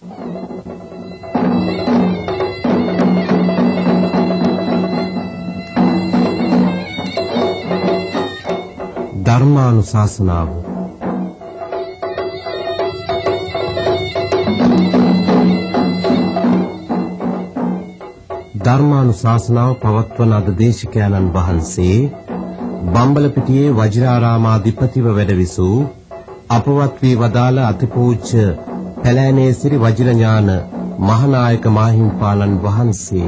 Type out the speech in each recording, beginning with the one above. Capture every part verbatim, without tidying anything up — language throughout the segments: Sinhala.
ධර්මානුශාසනාව ධර්මානුශාසනාව පවත්වන අද දේශකයන්න් වහන්සේ බම්බලපිටියේ වජිරාරාමාධිපතිව වැඩවිසූ අපවත් වී වදාළ අතිපූජ්‍ය පැලෑනේ සිරි වජිරඥාන මහානායක මාහිම්පාණන් වහන්සේ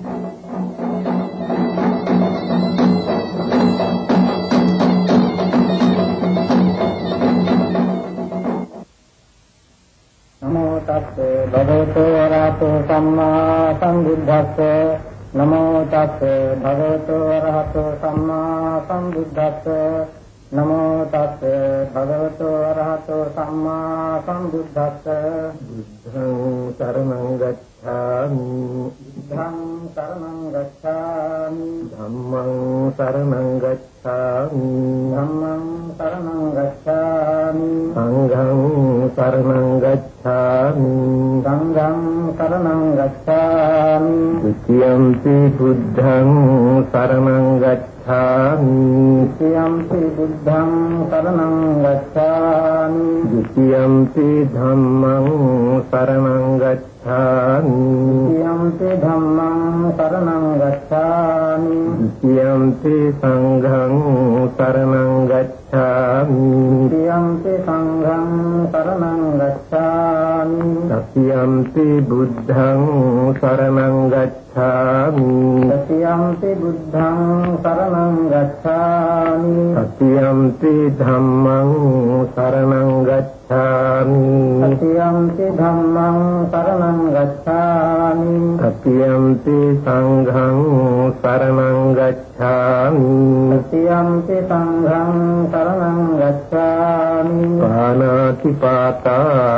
भगवतो अरहतो सम्मा सम्बुद्धस्स नमो तस्से भगवतो अरहतो सम्मा सम्बुद्धस्स नमो तस्से भगवतो अरहतो सम्मा सम्बुद्धस्स बुद्धं शरणं गच्छामि बुद्धं शरणं गच्छामि धम्मं शरणं गच्छामि धम्मं शरणं गच्छामि संघं शरणं गच्छामि संघं शरणं गच्छामि द्वितीयंपि बुद्धं शरणं गच्छामि द्वितीयंपि बुद्धं शरणं गच्छामि द्वितीयंपि धम्मं शरणं गच्छामि द्वितीयंपि धम्मं शरणं गच्छामि द्वितीयंपि संघं शरणं गच्छामि द्वितीयंपि संघं शरणं गच्छामि तृतीयंपि बुद्धं शरणं गच्छामि तृतीयंपि बुद्धं शरणं गच्छामि तृतीयंपि धम्मं शरणं गच्छामि तृतीयंपि धम्मं शरणं गच्छामि तृतीयंपि संघं शरणं गच्छामि तृतीयंपि संघं शरणं गच्छामि पानातिपाता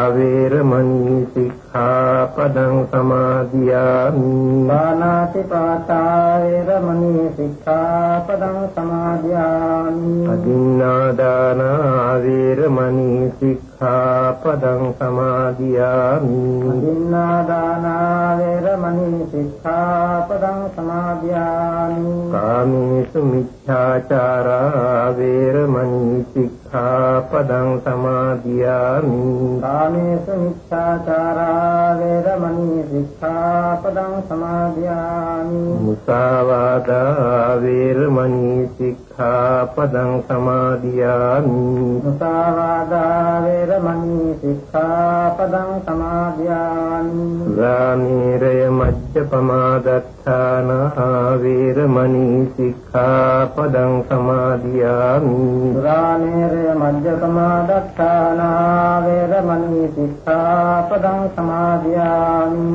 वेरमणि सिक्खापदं समादियामि पानातिपाता वेरमणि सिक्खापदं समादियामि अदिन्नादाना वेरमणि सिक्खापदं समादियामि अदिन्नादाना वेरमणि सिक्खापदं समादियामि कामेषु मिथ्याचारा वेरमणि सिक्खापदं समादियामि कामेषु मिथ्याचारा वेरमणि सिक्खापदं समादियामि मुसावादा वेरमणि सिक्खापदं समादियामि मुसावादा वेरमणि सिक्खापदं समादियामि रामेरय मज्जपमादत्थाना वेरमणि सिक्खापदं समादियामि रामेरय मज्जपमादत्थाना वेरमणि सिक्खापदं समादियामि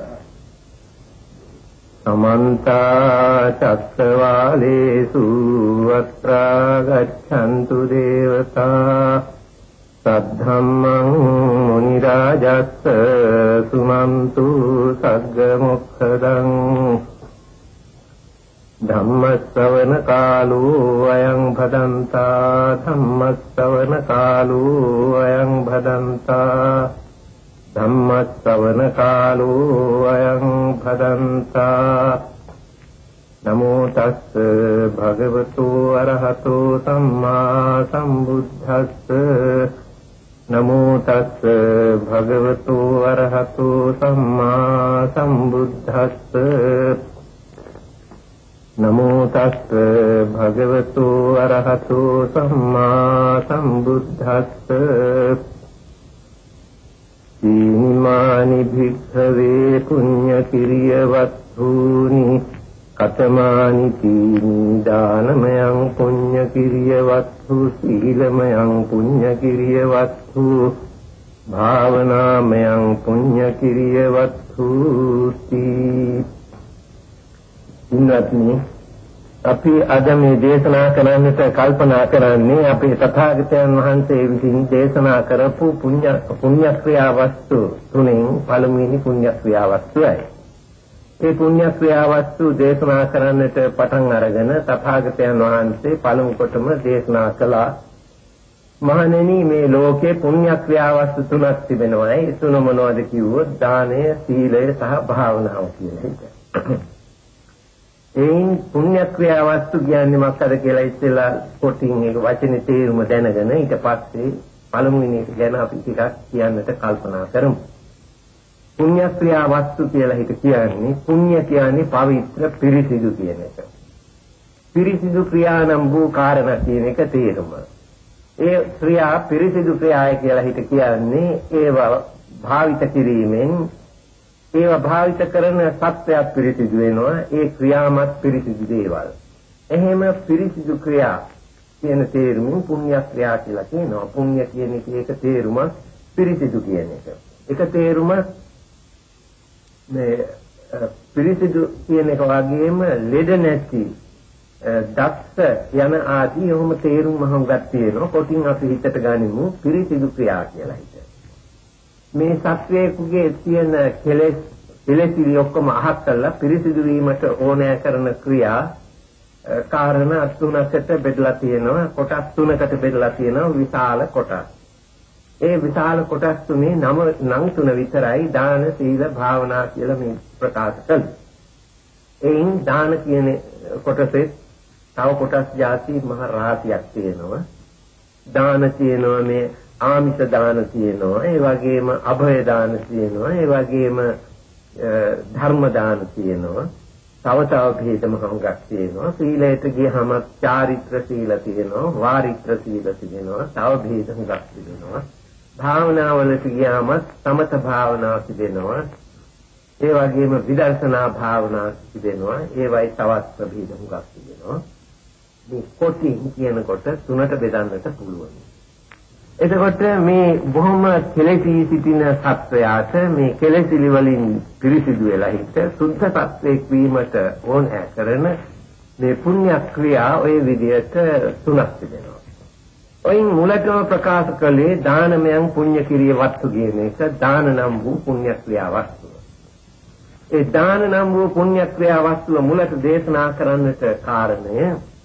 समन्ता चक्रवालेषु अत्रा गच्छन्तु देवता सद्धम्मं मुनिराजस्स सुमन्तु सग्गमुखदं धम्मश्रवणकालो अयं भदन्ता धम्मश्रवणकालो अयं भदन्ता धम्मश्रवणकालो अयं भदन्ता नमो तस्स भगवतो अरहतो सम्मा सम्बुद्धस्स नमो तस्स भगवतो अरहतो सम्मा सम्बुद्धस्स नमो तस्स भगवतो अरहतो सम्मा सम्बुद्धस्स इमानि भिक्खवे पुण्यकिर्यवत्थूनि कथमानि तीनि दानमयं पुण्यकिर्यवत्थु शीलमयं पुण्यकिर्यवत्थु भावनामयं पुण्यकिर्यवत्थुति ඉන්නත්නි අපි අද මේ දේශනා කරන්නට කල්පනා කරන්නේ අපේ තථාගතයන් වහන්සේ විසින් දේශනා කරපු පුණ්‍ය පුණ්‍ය ක්‍රියා වස්තු තුනෙන් පළමුවෙනි පුණ්‍ය ක්‍රියා වස්තුවයි. මේ පුණ්‍ය ක්‍රියා වස්තු දේශනා කරන්නට පටන් අරගෙන තථාගතයන් වහන්සේ පළමු කොටම දේශනා කළා මහණෙනි මේ ලෝකේ පුණ්‍ය ක්‍රියාවස්තු තුනක් තිබෙනවා. ඒ තුන මොනවද කිව්වොත් දානය, සීලය සහ භාවනාව කියන එක. එයින් පුණ්‍ය ක්‍රියාවස්තු කියන්නේ මොකක්ද කියලා ඉස්සෙල්ලා කොටින් එක වචනේ තේරුම දැනගෙන ඊට පස්සේ පළමුවෙනි එක ගැන අපි ටිකක් කියන්නට කල්පනා කරමු. පුණ්‍ය ක්‍රියාවස්තු කියලා හිත කියන්නේ පුණ්‍ය කියන්නේ පවිත්‍ර පිරිසිදු කියන එක. පිරිසිදු ක්‍රියා නම් වූ කාරණා කියන එක තේරුම. ඒ ක්‍රියා පිරිසිදු ක්‍රියාය කියලා හිත කියන්නේ ඒවා භාවිත කිරීමෙන් ඒවා භාවිත කරන සත්‍යයක් පිරිසිදු වෙනවා. ඒ ක්‍රියාමත් පිරිසිදු දේවල්. එහෙම පිරිසිදු ක්‍රියා කියන තේරුමින් පුණ්‍ය ක්‍රියා කියලා කියනවා. පුණ්‍ය කියන එකේ තේරුම පිරිසිදු කියන එක. ඒක තේරුම මේ පිරිසිදු කියන එක වගේම ලෙඩ නැති දක්ෂ යන ආදී ඔහොම තේරුම් මහඟක් තියෙනවා. කොටින් අපි හිතට ගනිමු පිරිසිදු ක්‍රියා කියලා හිත. මේ සත්වයේකුගේ තියෙන කෙලෙස් කෙලෙසිලි ඔක්කොම අහක් කරලා පිරිසිදු වීමට ඕනෑ කරන ක්‍රියා කාරණා තුනකට බෙදලා තියෙනවා. කොටස් තුනකට බෙදලා තියෙනවා විශාල කොටස්. ඒ විශාල කොටස් තුනේ නම නම් තුන විතරයි දාන, සීල, භාවනා කියලා මේ ප්‍රකාශ කළේ. එයින් දාන කියන කොටසේ තව කොටස් ಜಾති මහ රාශියක් තියෙනවා. දාන තියෙනවා මේ ආමිෂ දාන තියෙනවා. ඒ වගේම අභය දාන තියෙනවා. ඒ වගේම ධර්ම දාන තියෙනවා. තව තව භේදම හංගක් තියෙනවා. සීලයට ගියහම චාරිත්‍ර සීල තියෙනවා. වාරිත්‍ර සීල තියෙනවා. තව භේද හංගක් තියෙනවා. භාවනාවලට ගියාම සමත භාවනාව තිබෙනවා. ඒ වගේම විදර්ශනා භාවනාව තිබෙනවා. ඒවයි තවත් ප්‍රභේද හුඟක් තිබෙනවා. මේ කොටි කියනකොට තුනට බෙදන්නට පුළුවන්. එතකොට මේ බොහොම කෙලෙසී සිටින සත්වයාට මේ කෙලෙසිලි වලින් පිරිසිදු වෙලා හිට සුද්ධ සත්වයක් වීමට ඕන කරන මේ පුණ්‍ය ක්‍රියා ওই විදිහට තුනක් තිබෙනවා. ඔයින් මුලටම ප්‍රකාශ කළේ දානමයන් පුණ්‍ය කිරිය වස්තු කියන එක දාන නම් වූ පුණ්‍ය ක්‍රියා වස්තුව. ඒ දාන නම් වූ පුණ්‍ය ක්‍රියා වස්තුව මුලට දේශනා කරන්නට කාරණය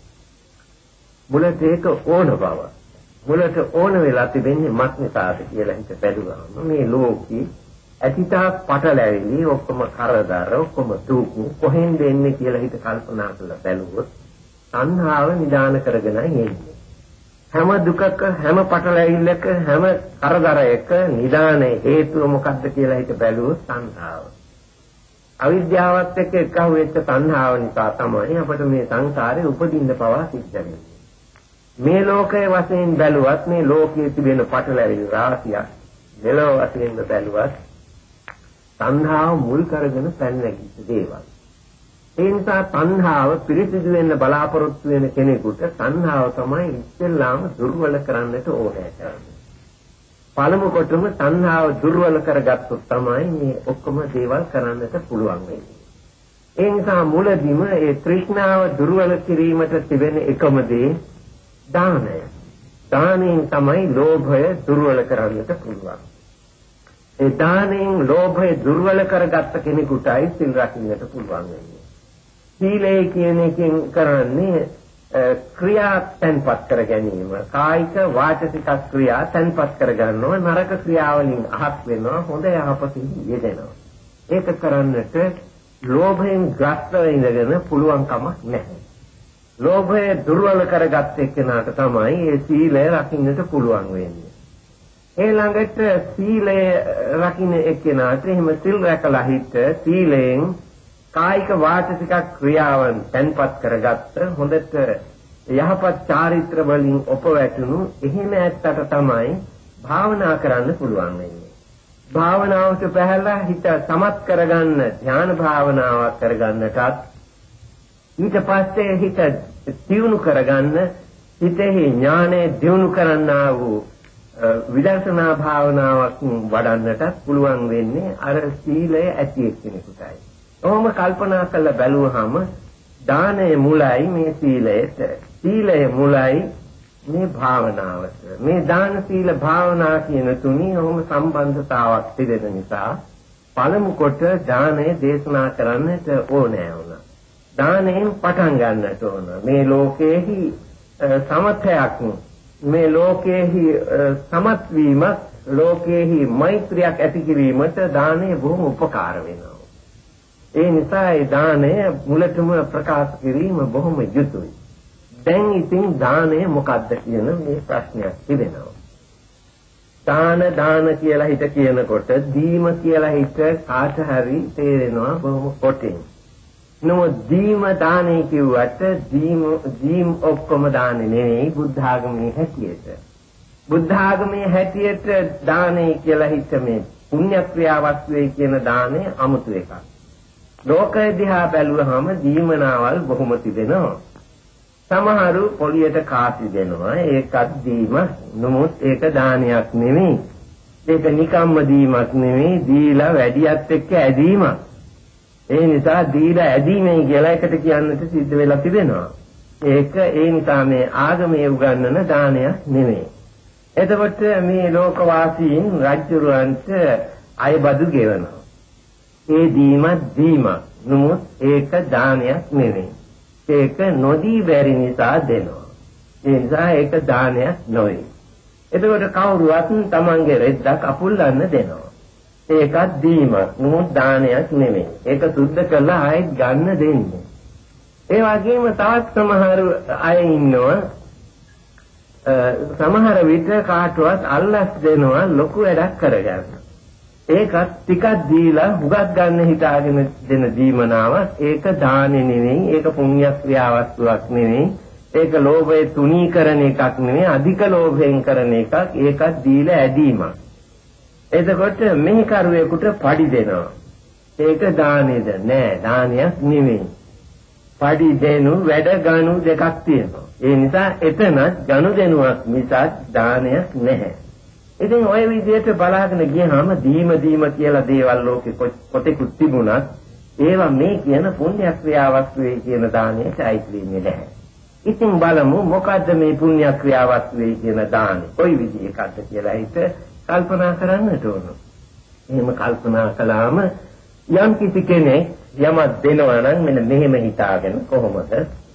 මුලට ඒක ඕන බව. මුලට ඕන වෙලා තිබෙන්නේ මත් නිසාද කියලා හිත බැලුවාම මේ ලෝකී ඇතිතා පටලැවිලි ඔක්කොම කරදර ඔක්කොම දුක් කොහෙන්ද එන්නේ කියලා හිත කල්පනා කරලා බැලුවොත් තණ්හාව නිදාන කරගෙන එන්නේ. හැම දුකක හැම පටලැවිල්ලක හැම කරදරයක නිදාන හේතුව මොකක්ද කියලා හිත බැලුවොත් තණ්හාව. අවිද්‍යාවත් එක්ක එකහුව වෙච්ච තණ්හාව නිසා තමයි අපිට මේ සංසාරේ උපදින්න පවා සිද්ධ වෙන්නේ. මේ ලෝකයේ වශයෙන් බැලුවත් මේ ලෝකයේ තිබෙන පටලැවිලි රාශියක් මෙලොව වශයෙන් බැලුවත් තණ්හාව මුල් කරගෙන පැන නැගිච්ච දේවල්. ඒ නිසා තණ්හාව පිරිසිදු වෙන්න බලාපොරොත්තු වෙන කෙනෙකුට තණ්හාව තමයි ඉස්සෙල්ලාම දුර්වල කරන්නට ඕනේ කරන්නේ. පළමු කොටම තණ්හාව දුර්වල කරගත්තොත් තමයි මේ ඔක්කොම දේවල් කරන්නට පුළුවන් වෙන්නේ. ඒ නිසා මුලදීම ඒ තෘෂ්ණාව දුර්වල කිරීමට තිබෙන එකම දේ දානය. දානයෙන් තමයි ලෝභය දුර්වල කරන්නට පුළුවන්. ඒ දානයෙන් ලෝභය දුර්වල කරගත්ත කෙනෙකුටයි සිල් රකින්නට පුළුවන් වෙන්නේ. සීලය කියන එකෙන් කරන්නේ ක්‍රියා තන්පත් කර ගැනීම. කායික වාචික ක්‍රියා තන්පත් කර ගන්නවා. නරක ක්‍රියාවලින් අහක් වෙනවා. හොඳ යහපතින් යෙදෙනවා. ඒක කරන්නට ලෝභයෙන් ග්‍රස්ත වෙන්නගෙන පුළුවන් කමක් නැහැ. ලෝභය දුර්වල කරගත්ත එක්කෙනාට තමයි ඒ සීලය රකින්නට පුළුවන් වෙන්නේ. ඊළඟට සීලය රකින්න එක්කෙනාට එහෙම සිල් රැකලා හිට සීලයෙන් කායික වාචික ක්‍රියාවන් තන්පත් කරගත්ත හොඳට යහපත් චාරිත්‍ර වලින් ඔපවැටුණු එහෙම ඇත්තට තමයි භාවනා කරන්න පුළුවන් වෙන්නේ. භාවනාවට පහළලා හිත සමත් කරගන්න ධ්‍යාන භාවනාවක් කරගන්නටත් ඊට පස්සේ හිත දියුණු කරගන්න හිතෙහි ඥානය දියුණු කරන්නා වූ විදර්ශනා භාවනාවක් වඩන්නටත් පුළුවන් වෙන්නේ අර සීලය ඇති එක්කෙනෙකුටයි. ඔහොම කල්පනා කරලා බැලුවහම දානයේ මුලයි මේ සීලයට. සීලයේ මුලයි මේ භාවනාවට. මේ දාන සීල භාවනා කියන තුනේ ඔහොම සම්බන්ධතාවක් තිබෙන නිසා පළමු කොට දානය දේශනා කරන්නට ඕනෑ වුණා. දානයෙන් පටන් ගන්නට ඕන. මේ ලෝකයේහි සමතයක් මේ ලෝකයේහි සමත් වීමක් ලෝකයේහි මෛත්‍රියක් ඇති කිරීමට දානය බොහොම උපකාර වෙනවා. ඒ නිසා ඒ දානය මුලටම ප්‍රකාශ කිරීම බොහොම යුතුයි. දැන් ඉතින් දානය මොකක්ද කියන මේ ප්‍රශ්නයක් තිබෙනවා. දාන දාන කියලා හිත කියනකොට දීම කියලා හිත කාට හරි තේරෙනවා බොහොම කොටින්. නමුත් දීම දානේ කිව්වට දීම දීම් ඔක්කොම දානේ නෙවෙයි බුද්ධ ආගමේ හැටියට. බුද්ධ ආගමේ හැටියට දානේ කියලා හිත මේ පුණ්‍ය ක්‍රියාවක් වේ කියන දානේ 아무තු එකක්. ලෝකය දිහා බැලුවහම දීමනාවල් බොහොම තිබෙනවා. සමහරු පොලියට කාසි දෙනවා ඒකත් දීම. නමුත් ඒක දානයක් නෙවෙයි. ඒක නිකම්ම දීමක් නෙවෙයි දීලා වැඩියත් එක්ක ඇදීමක්. ඒ නිසා දීලා ඇදීමයි කියලා එකට කියන්නට සිද්ධ වෙලා තිබෙනවා. ඒක ඒ නිසා මේ ආගමේ උගන්වන දානයක් නෙවෙයි. එතකොට මේ ලෝකවාසීන් රජුරවන්ට අයබදු ගෙවනවා. ඒ දීමත් දීමක්. නමුත් ඒක දානයක් නෙවෙයි. ඒක නොදී බැරි නිසා දෙනවා. ඒ නිසා ඒක දානයක් නොවේ. එතකොට කවුරුවත් තමන්ගේ රෙද්දක් අපුල්ලන්න දෙනවා. ඒකත් දීමක්. නමුත් දානයක් නෙමෙයි. ඒක සුද්ධ කරලා ආයෙත් ගන්න දෙන්නේ. ඒ වගේම තවත් සමහර අය ඉන්නවා සමහර විට කාටවත් අල්ලස් දෙනවා ලොකු වැඩක් කරගන්න. ඒකත් ටිකක් දීලා හුඟක් ගන්න හිතාගෙන දෙන දීමනාවක්. ඒක දානෙ නෙමෙයි. ඒක පුණ්‍ය ක්‍රියාවස්තුවක් නෙමෙයි. ඒක ලෝභය තුනී කරන එකක් නෙමෙයි. අධික ලෝභයෙන් කරන එකක්. ඒකත් දීලා ඇදීමක්. එතකොට මෙහි කරුවෙකුට පඩි දෙනවා. ඒක දානෙද? නෑ දානයක් නෙමෙයි. පඩි දෙනු වැඩ ගනු දෙකක් තියෙනවා. ඒ නිසා එතනත් ගනුදෙනුවක් මිසක් දානයක් නැහැ. ඉතින් ওই විදිහට බලාගෙන ගියාම දීම දීම කියලා දේවල් ලෝකෙ කොතෙකුත් තිබුණත් ඒවා මේ කියන පුණ්‍ය ක්‍රියාවක් වේ කියන දානයට අයිති වෙන්නේ නැහැ. ඉතින් බලමු මොකද්ද මේ පුණ්‍ය ක්‍රියාවක් වේ කියන දානෙ. කොයි විදිහකටද කියලා හිත කල්පනා කරන්නට ඕන. එහෙම කල්පනා කළාම යම් කිසි කෙනෙක් යමක් දෙනවා නම් මෙන්න මෙහෙම හිතාගෙන කොහොමද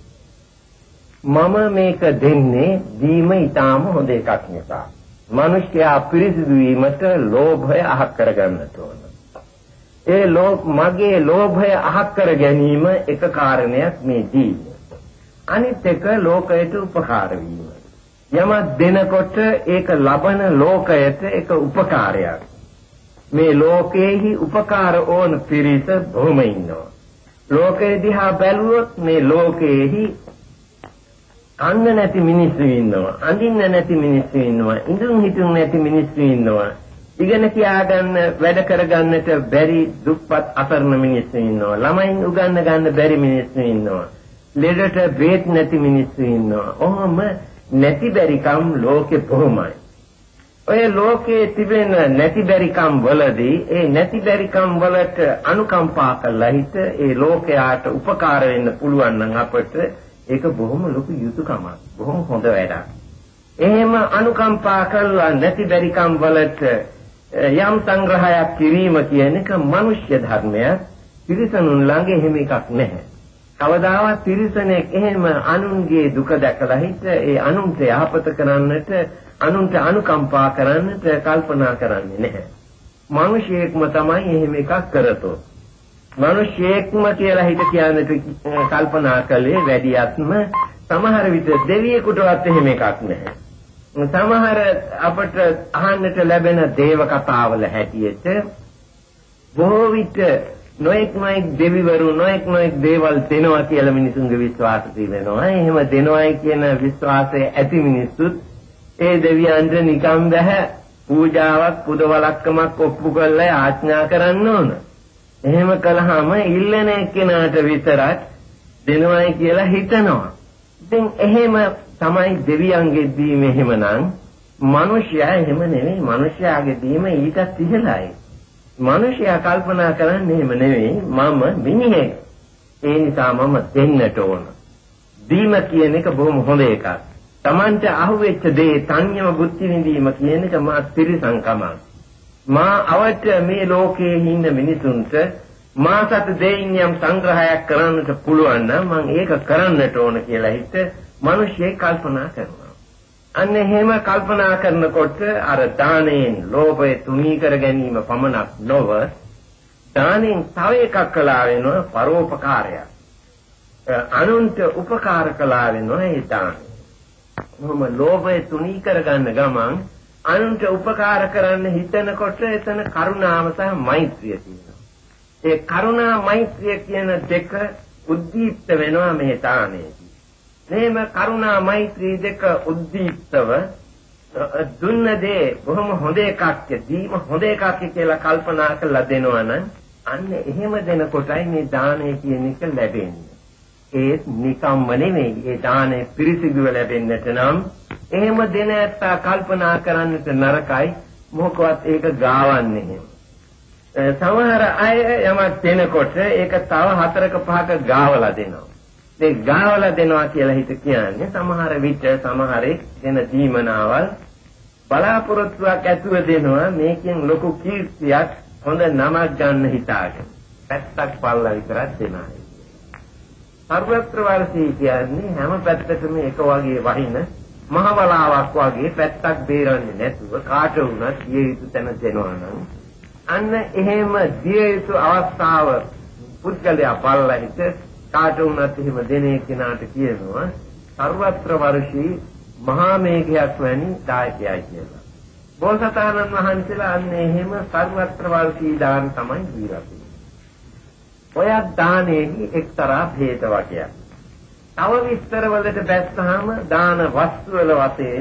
මම මේක දෙන්නේ දීම ඊටාම හොඳ එකක් නිසා. මිනිස්යා පිරිසිදු වීමට ලෝභය අහක් කරගන්නට ඕන. ඒ ලෝභ මගේ ලෝභය අහක් කර ගැනීම එක කාරණයක් මේ දීම. අනිත් එක ලෝකයට උපකාර වීම. යමක් දෙනකොට ඒක ලබන ලෝකයට එක උපකාරයක්. මේ ලෝකයේහි උපකාර ඕන පිරිස බොහොම ඉන්නවා. ලෝකයේ දිහා බැලුවොත් මේ ලෝකයේහි අන්න නැති මිනිස්සු ඉන්නවා. අඳින්න නැති මිනිස්සු ඉන්නවා. ඉඳුන් හිටුන් නැති මිනිස්සු ඉන්නවා. ඉගෙන කියාගන්න වැඩ කරගන්නට බැරි දුප්පත් අසරණ මිනිස්සු ඉන්නවා. ළමයින් උගන්න ගන්න බැරි මිනිස්සු ඉන්නවා. ලෙඩට බේත් නැති මිනිස්සු ඉන්නවා. ඔහොම නැති බැරිකම් ලෝකෙ බොහොමයි. ඔය ලෝකයේ තිබෙන නැති බැරිකම් වලදී ඒ නැති බැරිකම් වලට අනුකම්පා කළා හිත ඒ ලෝකයාට උපකාර වෙන්න පුළුවන් නම් අපට ඒක බොහොම ලොකු යුතුයකමක්. බොහොම හොඳ වැඩක්. එහෙම අනුකම්පා කළා නැති බැරිකම් වලට යම් සංග්‍රහයක් කිරීම කියන එක මනුෂ්‍ය ධර්මයක්. තිරිසනුන් ළඟ එහෙම එකක් නැහැ. කවදාවත් තිරිසනෙක් එහෙම අනුන්ගේ දුක දැකලා හිට ඒ අනුන්ට යහපත කරන්නට අනුන්ට අනුකම්පා කරන්නට කල්පනා කරන්නේ නැහැ. මිනිසෙක්ම තමයි එහෙම එකක් කරතොත්. මිනිසෙක්ම කියලා හිත කියන්නට කල්පනා කළේ වැඩියත්ම සමහර විට දෙවියෙකුටවත් එහෙම එකක් නැහැ. සමහර අපට අහන්නට ලැබෙන දේව කතාවල හැටියට බොහෝ විට නොඑක් නොඑක් දෙවිවරු නොඑක් නොඑක් දේවල් දෙනවා කියලා මිනිසුන්ගේ විශ්වාස තිබෙනවා. එහෙම දෙනවායි කියන විශ්වාසය ඇති මිනිස්සුත් ඒ දෙවියන්ට නිකම් බෑ පූජාවක් පුදවලක්කමක් ඔප්පු කරලා ආඥා කරන්න ඕන. එහෙම කළාම ඉල්ලන එක්කෙනාට විතරක් දෙනවයි කියලා හිතනවා. ඉතින් එහෙම තමයි දෙවියන්ගේ දීම එහෙමනම් මිනිසයා එහෙම නෙවෙයි. මිනිසයාගේ දීම ඊටත් ඉහළයි. මිනිසයා කල්පනා කරන්නේ එහෙම නෙවෙයි මම මිනිහෙක්. ඒ නිසා මම දෙන්නට ඕන. දීම කියන එක බොහොම හොඳ එකක්. Tamante අහුවෙච්ච දේ තන්යම බුද්ධි විඳීම කියන එක මා ත්‍රිසංකමක්. මා අවට මේ ලෝකයේ ඉන්න මිනිසුන්ට මා සත දෙයින් යම් සංග්‍රහයක් කරන්නට පුළුවන් නම් මම ඒක කරන්නට ඕන කියලා හිත මිනිස්යෙක් කල්පනා කරනවා. අන්න එහෙම කල්පනා කරනකොට අර දාණයෙන් ලෝභය තුනී කර ගැනීම පමණක් නොව දාණයෙන් තව එකක් කළා වෙනවා පරෝපකාරයක්. අනුන්ට උපකාර කළා වෙනවා ඒ දාණය. මොහොම ලෝභය තුනී කරගන්න ගමන් අනුන්ට උපකාර කරන්න හිතනකොට එතන කරුණාව සහ මෛත්‍රිය තියෙනවා. ඒ කරුණා මෛත්‍රිය කියන දෙක උද්දීප්ත වෙනවා මේ දාණයේදී. මේම කරුණා මෛත්‍රී දෙක උද්දීප්තව දුන්න දේ බොහොම හොඳ එකක් දීම හොඳ එකක් කියලා කල්පනා කරලා දෙනවා නම් අන්න එහෙම දෙනකොටයි මේ දාණය කියන එක ලැබෙන්නේ. ඒ නිකම්ම නෙමෙයි. ඒ දාණය පිරිසිදුව ලැබෙන්නට නම් එහෙම දෙන ඇත්තා කල්පනා කරන්නට නරකයි. මොකවත් ඒක ගාවන්නේ. සමහර අය යමක් දෙනකොට ඒක තව හතරක පහක ගාවලා දෙනවා. ඒ ගාවලා දෙනවා කියලා හිත කියන්නේ සමහර විට සමහරෙක් දෙන දීමනාවල් බලාපොරොත්තුවක් ඇතුව දෙනවා මේකෙන් ලොකු කීර්තියක් හොඳ නමක් ගන්න හිතාගෙන. පැත්තක් පල්ලා විතරක් දෙනවා. සර්වත්‍ර වාසී කියන්නේ හැම පැත්තකම එක වගේ වහින මහ බලාවක් වගේ පැත්තක් බේරන්නේ නැතුව කාට වුණත් දිය යුතු තැන දෙනවා නම් අන්න එහෙම දිය යුතු අවස්ථාව පුද්ගලයා පල්ලා හිට කාට වුණත් එහෙම දෙනේ කෙනාට කියනවා සර්වත්‍ර වර්ෂී මහා මේඝයක් වැනි දායකයයි කියලා. බෝසතාණන් වහන්සේලා අන්න එහෙම සර්වත්‍ර වර්ෂී දාන තමයි ජීවත් වෙන්නේ. ඔය දානෙහි එක්තරා භේද වර්ගයක්. තව විස්තර වලට බැස්සහම දාන වස්තු වල වශයෙන්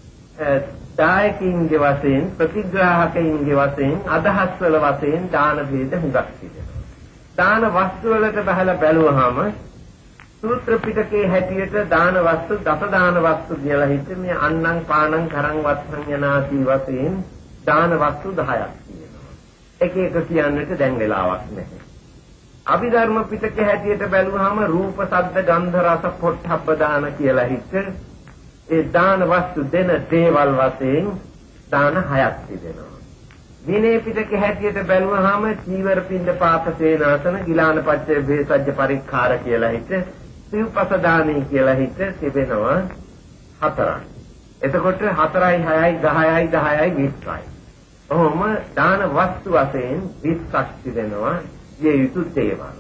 දායකින්ගේ වශයෙන් ප්‍රතිග්‍රාහකයින්ගේ වශයෙන් අදහස් වල වශයෙන් දාන භේද හුඟක් තිබෙනවා. දාන වස්තු වලට බහලා බැලුවහම සූත්‍ර පිටකේ හැටියට දාන වස්තු දස දාන වස්තු කියලා හිත මේ අන්නම් පානම් කරන් වත්සන් යනාදී වශයෙන් දාන වස්තු දහයක් තියෙනවා. එක එක කියන්නට දැන් වෙලාවක් නැහැ. අභිධර්ම පිටකේ හැටියට බැලුවහම රූප ශබ්ද ගන්ධ රස පොට්ටබ්බ දාන කියලා හිත ඒ දාන වස්තු දෙන දේවල් වශයෙන් දාන හයක් තිබෙනවා. විනය පිටකේ හැටියට බැලුවහම චීවර පින්ඩ පාත සේනාසන ගිලාන පච්චය භේසජ්ජ පරික්ඛාර කියලා හිත සිව්පස දානී කියලා හිත තිබෙනවා හතරක්. එතකොට හතරයි හයයි දහයයි දහයයි විස්සයි. ඔහොම දාන වස්තු වශයෙන් විස්සක් තිබෙනවා යේ යුතු දේවල්.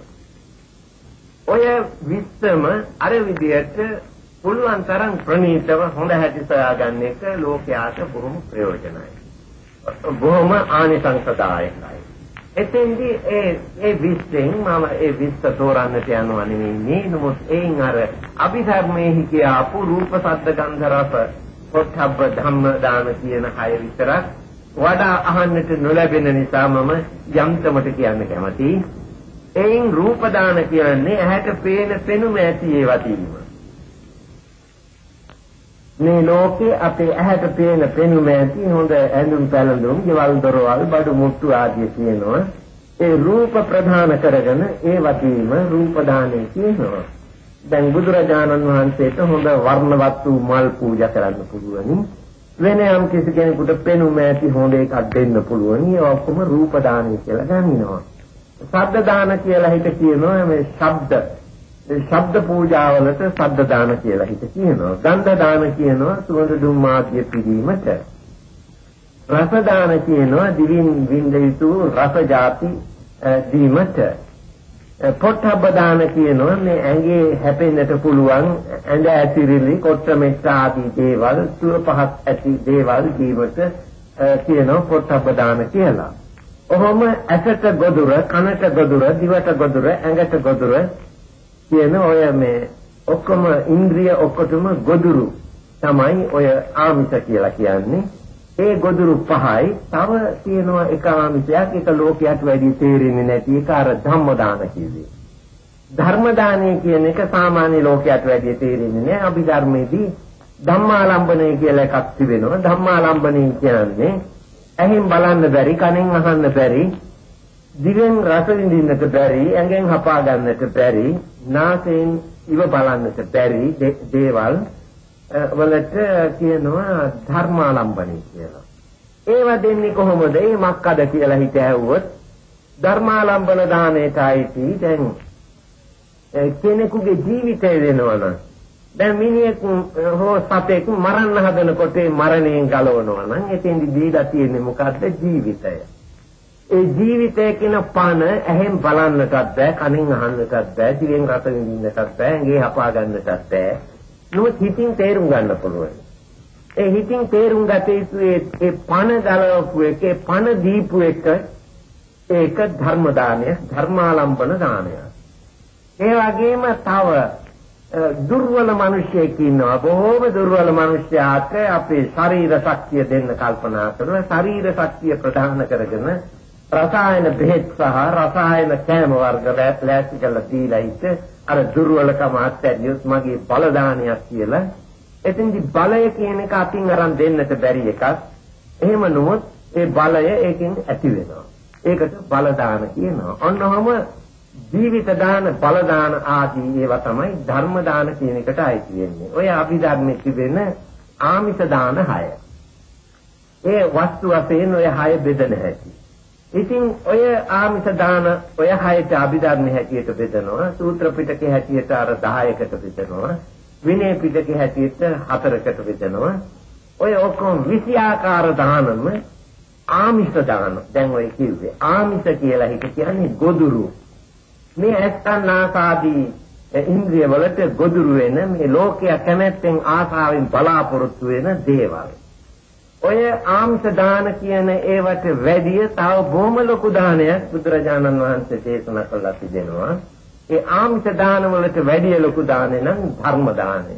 ඔය විස්සම අර විදියට පුළුවන් තරම් ප්‍රණීතව හොඳ හැටි සොයාගන්න එක ලෝකයාට බොහොම ප්‍රයෝජනයි. බොහොම ආනිසංසදායකයි. එතෙන්දී ඒ ඒ විස්සෙන් මම ඒ විස්ස තෝරන්නට යනවා නෙමෙයි. නමුත් එයින් අර අභිධර්මයේ කියාපු රූප සද්ද ගන්ධ රස පොට්ටබ්බ ධම්ම දාන කියන හය විතරක් වඩා අහන්නට නොලැබෙන නිසා මම යම්තමට කියන්න කැමතියි. එයින් රූප දාන කියන්නේ ඇහැට පේන පෙනුම ඇති ඒවා තියෙන. මේ ලෝකේ අපේ ඇහැට පේන පෙනුම ඇති හොඳ ඇඳුම් පැළඳුම්, ගෙවල් දොරවල්, බඩු මුට්ටු ආදී කියනවා. ඒ රූප ප්‍රධාන කරගෙන ඒ වගේම රූප දානය කියනවා. දැන් බුදුරජාණන් වහන්සේට හොඳ වර්ණවත් වූ මල් පූජා කරන්න පුළුවනි. වෙන යම් කිසි කෙනෙකුට පෙනුම ඇති හොඳ එකක් දෙන්න පුළුවනි. ඒ ඔක්කොම රූප දානය කියලා ගන්නවා. ශබ්ද දාන කියලා හිත කියනවා මේ ශබ්ද ශබ්ද පූජාවලට ශබ්ද දාන කියලා හිත කියනවා. ගන්ධ දාන කියනවා සුවඳ දුම් ආදිය පිළිමට. රස දාන කියනවා දිවින් විඳ යුතු රස જાති දීමට. පොට්ටබ්බ දාන කියනවා මේ ඇඟේ හැපෙන්නට පුළුවන් ඇඟ ඇතිරිලි කොට්ට මෙට්ට ආදී දේවල් සුව පහත් ඇති දේවල් දීමට කියනවා පොට්ටබ්බ දාන කියලා. ඔහොම ඇසට ගොදුර, කනට ගොදුර, දිවට ගොදුර, ඇඟට ගොදුර කියන ඔය මේ ඔක්කොම ඉන්ද්‍රිය ඔක්කොටම ගොදුරු තමයි ඔය ආමිෂ කියලා කියන්නේ. ඒ ගොදුරු පහයි තව තියෙනවා එක ආමිෂයක් ඒක ලෝකයට වැඩි තේරෙන්නේ නැති ඒක අර ධම්ම දාන කියන්නේ. ධර්ම දානය කියන එක සාමාන්‍ය ලෝකයට වැඩි තේරෙන්නේ නැහැ. අභිධර්මයේදී ධම්මාලම්බනය කියලා එකක් තිබෙනවා. ධම්මාලම්බනය කියන්නේ ඇහෙන් බලන්න බැරි, කනෙන් අහන්න බැරි, දිවෙන් රස විඳින්නට බැරි, ඇඟෙන් හපා ගන්නට බැරි, නාසයෙන් ඉව බලන්නට බැරි දේවල් වලට කියනවා ධර්මාලම්බනය කියලා. ඒවා දෙන්නේ කොහොමද? ඒ මක්කද කියලා හිත ඇහුවොත් ධර්මාලම්බන දාණයටයි දැන් කෙනෙකුගේ ජීවිතය වෙනවනම් දැන් මිනිහෙක් හෝ සතෙක් මරන්න හදනකොට මරණයෙන් ගලවනවා නම් එතෙන්දි දීලා තියෙන්නේ මොකද්ද? ජීවිතය. ඒ ජීවිතය කියන පණ ඇහෙන් බලන්නටත් බෑ, කනින් අහන්නටත් බෑ, දිවෙන් රස විඳින්නටත් බෑ, ඇඟේ හපා ගන්නටත් බෑ. නමුත් හිතින් තේරුම් ගන්න පුළුවන්. ඒ හිතින් තේරුම් ගත යුතු ඒ පණ ගලවපු එක, ඒ පණ දීපු එක, ඒක ධර්ම දානය, ධර්මාලම්බන දානය. ඒ වගේම තව දුර්වල මිනිසෙක් ඉන්නවා. බොහෝම දුර්වල මිනිසයාට අපේ ශරීර ශක්තිය දෙන්න කල්පනා කරනවා. ශරීර ශක්තිය ප්‍රධාන කරගෙන රසායන බෙහෙත් සහ රසායන කෑම වර්ග ලෑස්ති කරලා දීලා ඉත අර දුර්වලකම අත්හැරියොත් මගේ බල දානයක් කියලා. එතෙන්දි බලය කියන එක අතින් අරන් දෙන්නට බැරි එකක්. එහෙම නොවොත් ඒ බලය ඒකෙන් ඇති වෙනවා. ඒකට බල දාන කියනවා. ඔන්නෝම ජීවිත දාන, බල දාන ආදී ඒවා තමයි ධර්ම දාන කියන එකට අයිති වෙන්නේ. ඔය අභිධර්මයේ තිබෙන ආමිෂ දාන හය. ඒ වස්තු වශයෙන් ඔය හය බෙදෙන හැටි. ඉතින් ඔය ආමිෂ දාන ඔය හයට අභිධර්මයේ හැටියට බෙදනවා. සූත්‍ර පිටකේ හැටියට අර දහයකට බෙදනවා. විනය පිටකේ හැටියට හතරකට බෙදනවා. ඔය ඔක්කොම විසි ආකාර දානම ආමිෂ දාන. දැන් ඔය කිව්වේ ආමිෂ කියලා හිත කියන්නේ ගොදුරු. මේ ඇස්තන්නාසාදී ඉන්ද්‍රිය වලට ගොදුරු වෙන මේ ලෝකයේ කැමැත්තෙන් ආසාවෙන් බලාපොරොත්තු වෙන දේවල්. ඔය ආමිෂ දාන කියන ඒවට වැඩිය තව බොහොම ලොකු දානයක් බුදුරජාණන් වහන්සේ දේශනා කළා තිබෙනවා. ඒ ආමිෂ දාන වලට වැඩිය ලොකු දානේ නම් ධර්ම දානය.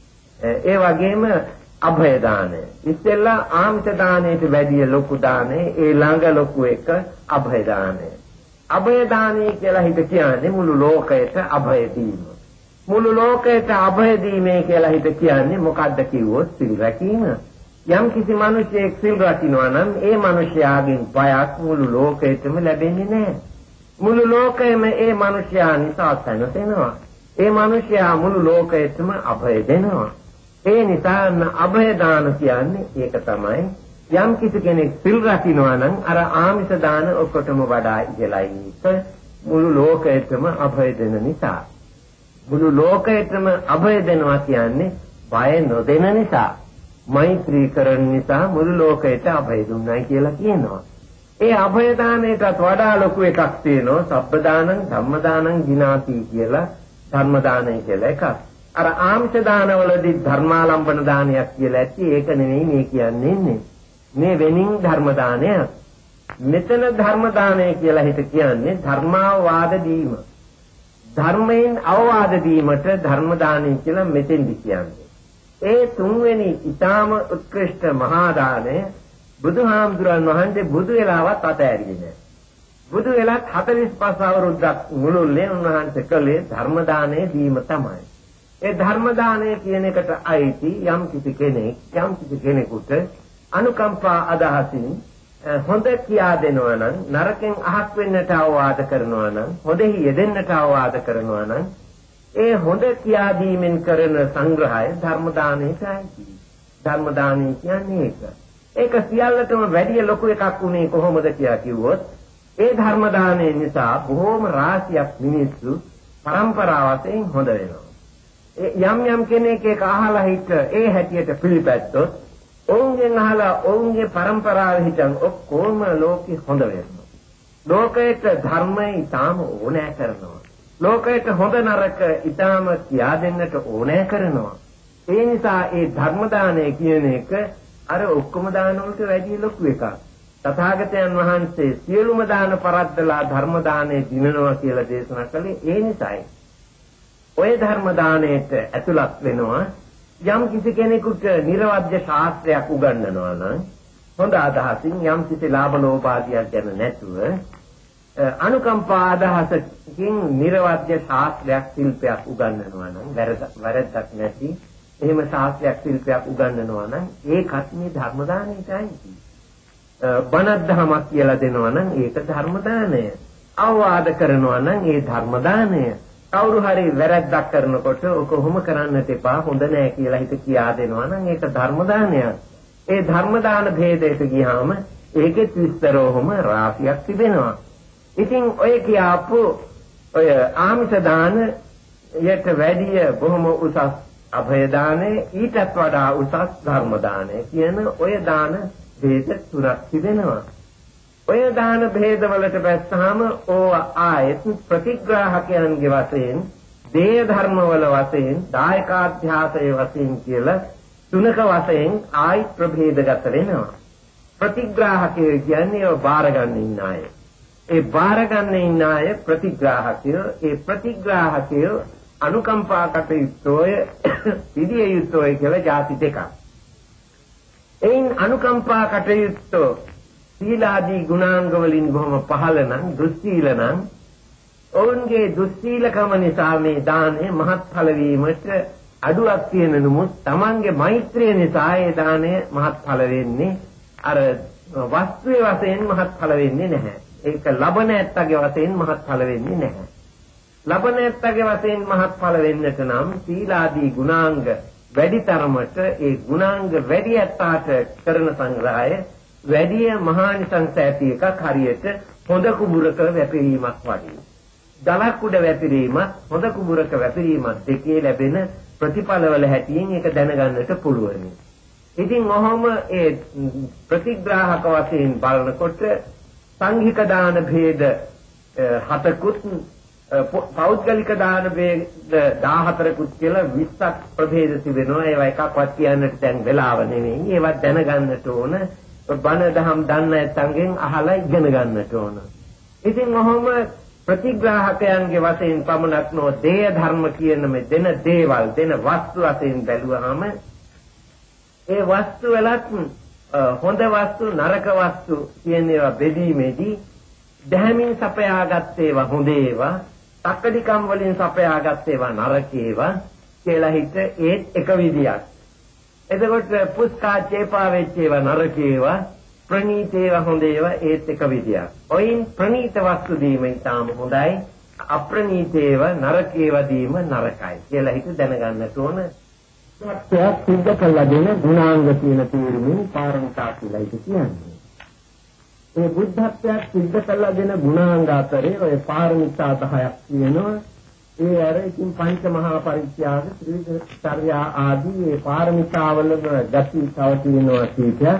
ඒ වගේම අභය දානය. ඉස්සෙල්ලා ආමිෂ දානයට වැඩිය ලොකු දානේ ඒ ළඟ ලොකු එක අභය දානය. අභය දානය කියලා හිත කියන්නේ මුළු ලෝකයට අභය දීම. මුළු ලෝකයට අභය දීමේ කියලා හිත කියන්නේ මොකද්ද කිව්වොත් සිල් රැකීම. යම් කිසි මිනිසෙක් සිල් රකින්නවා නම් ඒ මිනිසයාගෙන් බයක් මුළු ලෝකෙටම ලැබෙන්නේ නැහැ. මුළු ලෝකෙම ඒ මිනිසයා නිසා සැනසෙනවා. ඒ මිනිසයා මුළු ලෝකෙටම අභය දෙනවා. ඒ නිසා අභය දාන කියන්නේ ඒක තමයි. යම් කිසි කෙනෙක් සිල් රකින්නවා නම් අර ආමිෂ දාන ඔක්කොටම වඩා ඉහළයි. මුළු ලෝකයටම අභය දෙන නිසා. මුළු ලෝකයටම අභය දෙනවා කියන්නේ බය නොදෙන නිසා. මෛත්‍රී කරන නිසා මුළු ලෝකයට අභය දුන්නයි කියලා කියනවා. ඒ අභය දානයටත් වඩා ලොකු එකක් තියෙනවා. සබ්බ දානං ධම්ම දානං ජිනාති කියලා ධර්ම දානය කියලා එකක්. අර ආමිෂ දානවලදී ධර්මාලම්බන දානයක් කියලා ඇති ඒක නෙවෙයි මේ කියන්නේ. මේ වෙනින් ධර්ම දානය. මෙතන ධර්ම දානය කියලා හිත කියන්නේ ධර්මාවාද දීම. ධර්මයෙන් අවවාද දීමට ධර්ම දානය කියලා මෙතෙන්දි කියන්නේ. ඒ තුන්වෙනි ඊටාම උත්කෘෂ්ඨ මහා දානය බුදුහාමුදුරන් වහන්සේ බුදු වෙලාවත් අතෑරියේ නැහැ. බුදු වෙලත් හතළිස් පහ අවුරුද්දක් මුළුල්ලේ උන්වහන්සේ කළේ ධර්ම දානය දීම තමයි. ඒ ධර්ම දානය කියන එකට අයිති යම් කිසි කෙනෙක් යම් කිසි කෙනෙකුට අනුකම්පා අදහසින් හොඳ කියා දෙනවා නම් නරකෙන් අහක් වෙන්නට අවවාද කරනවා නම් හොඳෙහි යෙදෙන්නට අවවාද කරනවා නම් ඒ හොඳ කියා දීමෙන් කරන සංග්‍රහය ධර්ම දානයටයි. ධර්ම දානය කියන්නේ ඒක. ඒක සියල්ලටම වැඩි ලොකු එකක් උනේ කොහොමද කියලා කිව්වොත් ඒ ධර්ම දානය නිසා බොහෝම රාශියක් මිනිස්සු පරම්පරාවතෙන් හොඳ වෙනවා. යම් යම් කෙනෙක් ඒක අහලා හිට ඒ හැටියට පිළිපැත්තොත් ඔවුන්ගෙන් අහලා ඔවුන්ගේ පරම්පරාව හිටන් ඔක්කොම ලෝකෙ හොඳ වෙනවා. ලෝකයට ධර්මය ඊටාම ඕනෑ කරනවා. ලෝකයට හොඳ නරක ඊටාම කියා දෙන්නට ඕනෑ කරනවා. ඒ නිසා ඒ ධර්ම දානය කියන එක අර ඔක්කොම දාන වලට වැඩි ලොකු එකක්. තථාගතයන් වහන්සේ සියලුම දාන පරද්දලා ධර්ම දානය දිනනවා කියලා දේශනා කළේ ඒ නිසායි. ඔය ධර්ම දානයට ඇතුළත් වෙනවා යම් කිසි කෙනෙකුට නිර්වද්‍ය ශාස්ත්‍රයක් උගන්වනවා නම් හොඳ අදහසින් යම් කිසි ලාභ ලෝභාදියක් ගැන නැතුව අනුකම්පා අදහසකින් නිර්වද්‍ය ශාස්ත්‍රයක් ශිල්පයක් උගන්වනවා නම් වැරද්දක් නැති එහෙම ශාස්ත්‍රයක් ශිල්පයක් උගන්වනවා නම් ඒකත් මේ ධර්ම දානයටයි. බණක් දහමක් කියලා දෙනවා නම් ඒක ධර්ම දානය. අවවාද කරනවා නම් ඒ ධර්ම දානය. කවුරු හරි වැරද්දක් කරනකොට ඔක කොහොම කරන්නට එපා හොඳ නෑ කියලා හිත කියා දෙනවා නම් ඒක ධර්ම දානයක්. ඒ ධර්ම දාන භේදයට ගියාම ඒකෙත් විස්තරෝම රාශියක් තිබෙනවා. ඉතින් ඔය කියාපු ඔය ආමිෂ දාන යට වැඩිය බොහොම උසස් අභය දානය ඊටත් වඩා උසස් ධර්ම දානය කියන ඔය දාන ભેද තුනක් තිබෙනවා. ඔය දාන ભેදවලට බැස්සාම ඕ ආයත් ප්‍රතිග්‍රාහකයන්ගේ වශයෙන් දේය ධර්මවල වශයෙන් දායකාධ්‍යාසයේ වශයෙන් කියලා තුනක වශයෙන් ආයි ප්‍රභේදගත වෙනවා. ප්‍රතිග්‍රාහකයෝ කියන්නේ ඔය බාරගන්න ඉන්න අය. ඒ බාරගන්න ඉන්න අය ප්‍රතිග්‍රාහකයෝ. ඒ ප්‍රතිග්‍රාහකයෝ අනුකම්පා කටයුත්තෝය පිළිය යුත්තෝය කියලා ಜಾති දෙකක්. එයින් අනුකම්පා කටයුත්තෝ සීලාදී ගුණාංග වලින් බොහොම පහළ නම් දුස්සීල නම් ඔවුන්ගේ දුස්සීලකම නිසා මේ දානය මහත්ඵල වීමට අඩුවක් තියෙන නමුත් Tamange මෛත්‍රිය නිසා ඒ දානය මහත්ඵල වෙන්නේ අර වස්තුවේ වශයෙන් මහත්ඵල වෙන්නේ නැහැ. ඒක ලබන ඇත්තගේ වශයෙන් මහත්ඵල වෙන්නේ නැහැ. ලබන ඇත්තගේ වශයෙන් මහත්ඵල වෙන්නට නම් සීලාදී ගුණාංග වැඩි තරමට ඒ ගුණාංග වැඩි ඇත්තාට කරන සංග්‍රහය වැඩි මහානිසංස ඇති එකක් හරියට හොඳ කුඹුරක වැපිරීමක් වගේ. දලක් උඩ වැපිරීමත් හොඳ කුඹුරක වැපිරීමත් දෙකේ ලැබෙන ප්‍රතිඵලවල හැටියෙන් ඒක දැනගන්නට පුළුවන්. ඉතින් ඔහොම ඒ ප්‍රතිග්‍රාහක වශයෙන් බලනකොට සංඝික දාන ભેද හතකුත් පෞද්ගලික දාන ભેද දහහතරකුත් කියලා විස්සක් ප්‍රභේද තිබෙනවා. ඒවා එකක්වත් කියන්නට දැන් වෙලාව නෙමෙයි. ඒවත් දැනගන්නට ඕන. බණ දහම් දන්න ඇත්තන්ගෙන් අහලා ඉගෙන ගන්නට ඕන. ඉතින් ඔහොම ප්‍රතිග්‍රාහකයන්ගේ වශයෙන් පමණක් නො දේය ධර්ම කියන මේ දෙන දේවල් දෙන වස්තු වශයෙන් බැලුවාම ඒ වස්තු වලත් හොඳ වස්තු නරක වස්තු කියන ඒවා බෙදීමේදී දැහැමින් සපයාගත් ඒවා හොඳ ඒවා තක්කඩිකම් වලින් සපයාගත් ඒවා නරක ඒවා කියලා හිත ඒත් එක විදියක්. එතකොට පුස්කා චේපා වෙච්ච ඒවා නරක ඒවා ප්‍රණීත ඒවා හොඳ ඒවා ඒත් එක විදියක්. ඔයින් ප්‍රණීත වස්තු දීම ඉතාම හොඳයි. අප්‍රණීත ඒවා නරක ඒවා දීම නරකයි කියලා හිත දැනගන්නට ඕන. සත්‍යයක් සිද්ධ කළා දෙන ගුණාංග කියන තීරමින් පාරමිතා කියලා ඉති කියන්නේ. ඒ බුද්ධත්වයක් සිද්ධ කළා දෙන ගුණාංග අතරේ ඔය පාරමිතා දහයක් තියෙනවා. ඒ අර ඉතින් පංච මහා පරිත්‍යාග ත්‍රිවිධ චර්යා ආදී ඒ පාරමිතාවල ගති තව තියෙනවා කීපයක්.